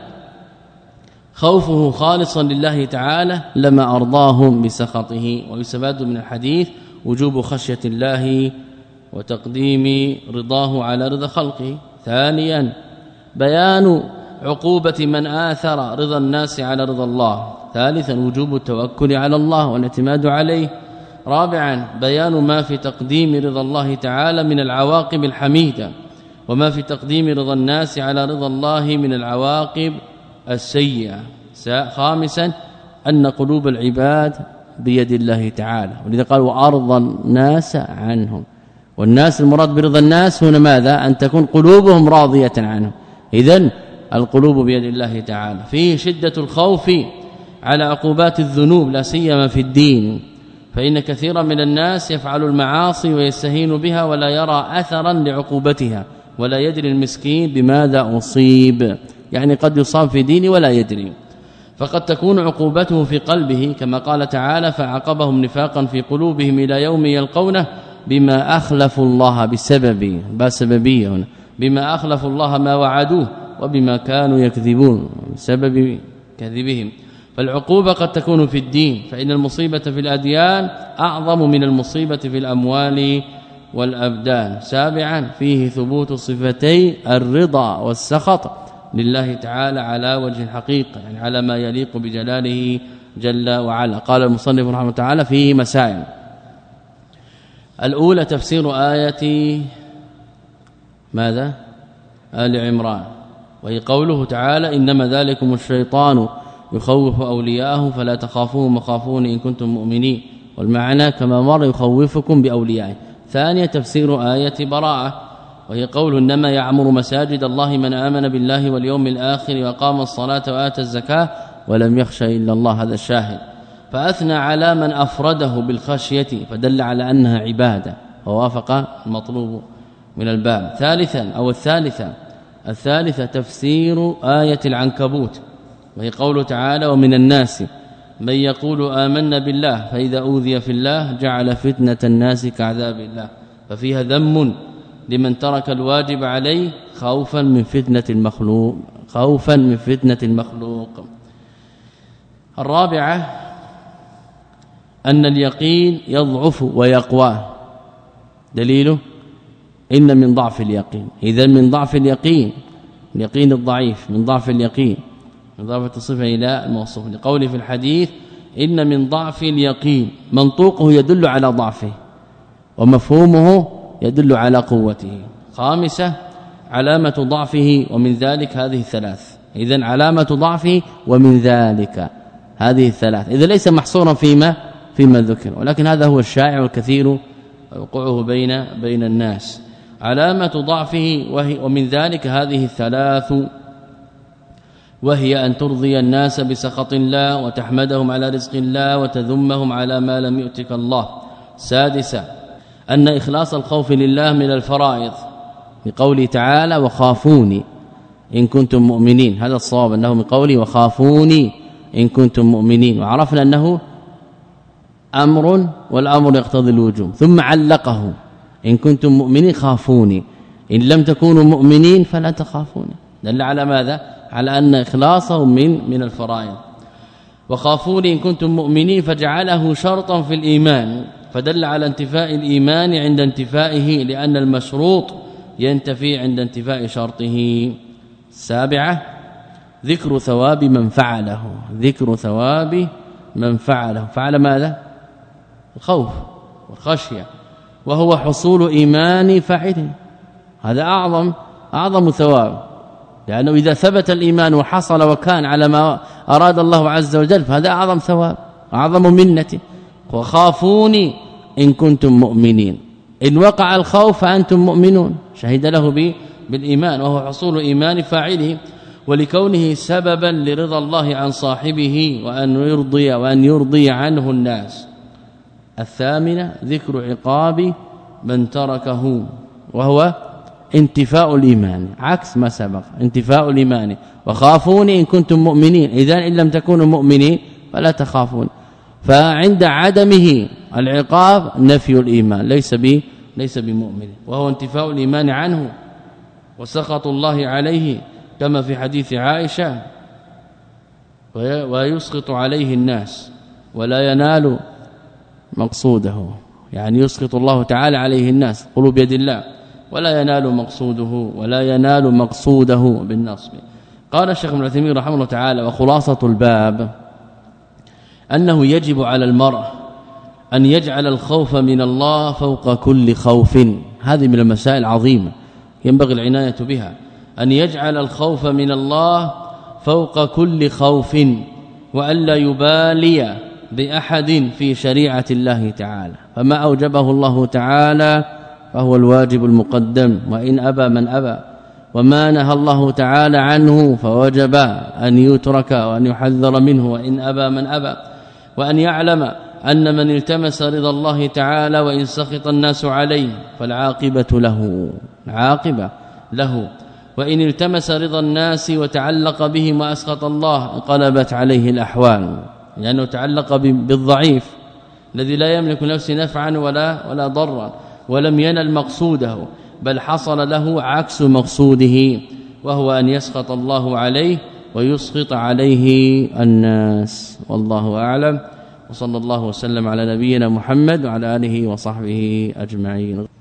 خوفه خالصا لله تعالى لما أرضاهم بسخطه. ويستفاد من الحديث وجوب خشية الله وتقديم رضاه على رضا خلقه. ثانيا بيان عقوبة من آثر رضا الناس على رضا الله. ثالثا وجوب التوكل على الله والاعتماد عليه. رابعا بيان ما في تقديم رضا الله تعالى من العواقب الحميدة، وما في تقديم رضا الناس على رضا الله من العواقب السيئة. خامسا أن قلوب العباد بيد الله تعالى، ولذا قال وأرضى الناس عنهم، والناس المراد برضا الناس هنا ماذا؟ أن تكون قلوبهم راضية عنهم. إذن القلوب بيد الله تعالى. فيه شدة الخوف على عقوبات الذنوب لا سيما في الدين، فإن كثيرا من الناس يفعل المعاصي ويستهين بها ولا يرى أثرا لعقوبتها، ولا يدري المسكين بماذا أصيب، يعني قد يصاب في دينه ولا يدري، فقد تكون عقوبته في قلبه كما قال تعالى فعقبهم نفاقا في قلوبهم إلى يوم يلقونه بما أخلفوا الله بسبب بسببيه هنا بما أخلفوا الله ما وعدوه وبما كانوا يكذبون بسبب كذبهم. فالعقوبة قد تكون في الدين، فإن المصيبة في الأديان أعظم من المصيبة في الأموال والأبدان. سابعا فيه ثبوت صفتي الرضا والسخط لله تعالى على وجه الحقيقة، يعني على ما يليق بجلاله جل وعلا. قال المصنف رحمه الله تعالى فيه مسائل. الأولى تفسير آية ماذا؟ آل عمران، وهي قوله تعالى إنما ذلكم الشيطان يخوف أولياءه فلا تخافوهم وخافون إن كنتم مؤمنين، والمعنى كما مر يخوفكم بأوليائه. ثانية تفسير آية براءة، وهي قوله إنما يعمر مساجد الله من آمن بالله واليوم الآخر وقام الصلاة وآتى الزكاة ولم يخش إلا الله. هذا الشاهد. فأثنى على من أفرده بالخشية فدل على أنها عبادة ووافق المطلوب من الباب. ثالثا أو الثالثة الثالثة تفسير آية العنكبوت، وهي قوله تعالى ومن الناس من يقول آمنا بالله فإذا أوذي في الله جعل فتنة الناس كعذاب الله، ففيها ذم لمن ترك الواجب عليه خوفا من فتنة المخلوق خوفا من فتنة المخلوق. الرابعة أن اليقين يضعف ويقوى، دليله إن من ضعف اليقين. إذا من ضعف اليقين اليقين الضعيف من ضعف اليقين إضافة الصفة إلى الموصوف، لقوله في الحديث إن من ضعف اليقين، منطوقه يدل على ضعفه ومفهومه يدل على قوته. خامسة علامة ضعفه ومن ذلك هذه الثلاث. إذن علامة ضعفه ومن ذلك هذه الثلاث، إذا ليس محصورا فيما فيما ذكر، ولكن هذا هو الشائع والكثير وقوعه بين بين الناس. علامة ضعفه وهي ومن ذلك هذه الثلاث، وهي أن ترضي الناس بسخط الله وتحمدهم على رزق الله وتذمهم على ما لم يؤتك الله. سادسا أن إخلاص الخوف لله من الفرائض، بقوله تعالى وخافوني إن كنتم مؤمنين، هذا الصواب أنه من قوله وخافوني إن كنتم مؤمنين، وعرفنا أنه أمر والأمر يقتضي الوجوب، ثم علقه إن كنتم مؤمنين خافوني، إن لم تكونوا مؤمنين فلا تخافوني، دل على ماذا؟ على أن إخلاصه من من الفرائض. وخافوني إن كنتم مؤمنين فجعله شرطا في الإيمان، فدل على انتفاء الإيمان عند انتفائه، لأن المشروط ينتفي عند انتفاء شرطه. السابعة ذكر ثواب من فعله، ذكر ثواب من فعله، فعل ماذا؟ الخوف والخشية، وهو حصول إيمان فاعله، هذا أعظم أعظم ثواب، لأنه إذا ثبت الإيمان وحصل وكان على ما أراد الله عز وجل فهذا أعظم ثواب أعظم منته. وخافوني إن كنتم مؤمنين، إن وقع الخوف فأنتم مؤمنون، شهد له بالإيمان وهو حصول إيمان فاعله، ولكونه سببا لرضا الله عن صاحبه وأن يرضي وأن يرضي عنه الناس. الثامنة ذكر عقاب من تركه، وهو انتفاء الإيمان، عكس ما سبق، انتفاء الإيمان. وخافوني إن كنتم مؤمنين، إذن إن لم تكونوا مؤمنين فلا تخافون، فعند عدمه العقاب نفي الإيمان، ليس ب ليس بمؤمن، وهو انتفاء الإيمان عنه وسخط الله عليه، كما في حديث عائشة ويسخط عليه الناس ولا ينال مقصوده، يعني يسخط الله تعالى عليه الناس، قلوب يد الله، ولا ينال مقصوده ولا ينال مقصوده بالنصب. قال الشيخ ابن عثيمين رحمه الله تعالى وخلاصة الباب أنه يجب على المرء أن يجعل الخوف من الله فوق كل خوف، هذه من المسائل العظيمة ينبغي العناية بها، أن يجعل الخوف من الله فوق كل خوف وألا يبالي بأحد في شريعة الله تعالى، فما أوجبه الله تعالى فهو الواجب المقدم وإن أبى من أبى، وما نهى الله تعالى عنه فوجب أن يترك وأن يحذر منه وإن أبى من أبى، وأن يعلم أن من التمس رضا الله تعالى وإن سخط الناس عليه فالعاقبة له عاقبة له، وإن التمس رضا الناس وتعلق بهم وأسخط الله انقلبت عليه الأحوال، لأنه تعلق بالضعيف الذي لا يملك نفسه نفعا ولا ولا ضرا ولم ينل مقصوده، بل حصل له عكس مقصوده وهو أن يسخط الله عليه ويسخط عليه الناس. والله أعلم، وصلى الله وسلم على نبينا محمد وعلى آله وصحبه أجمعين.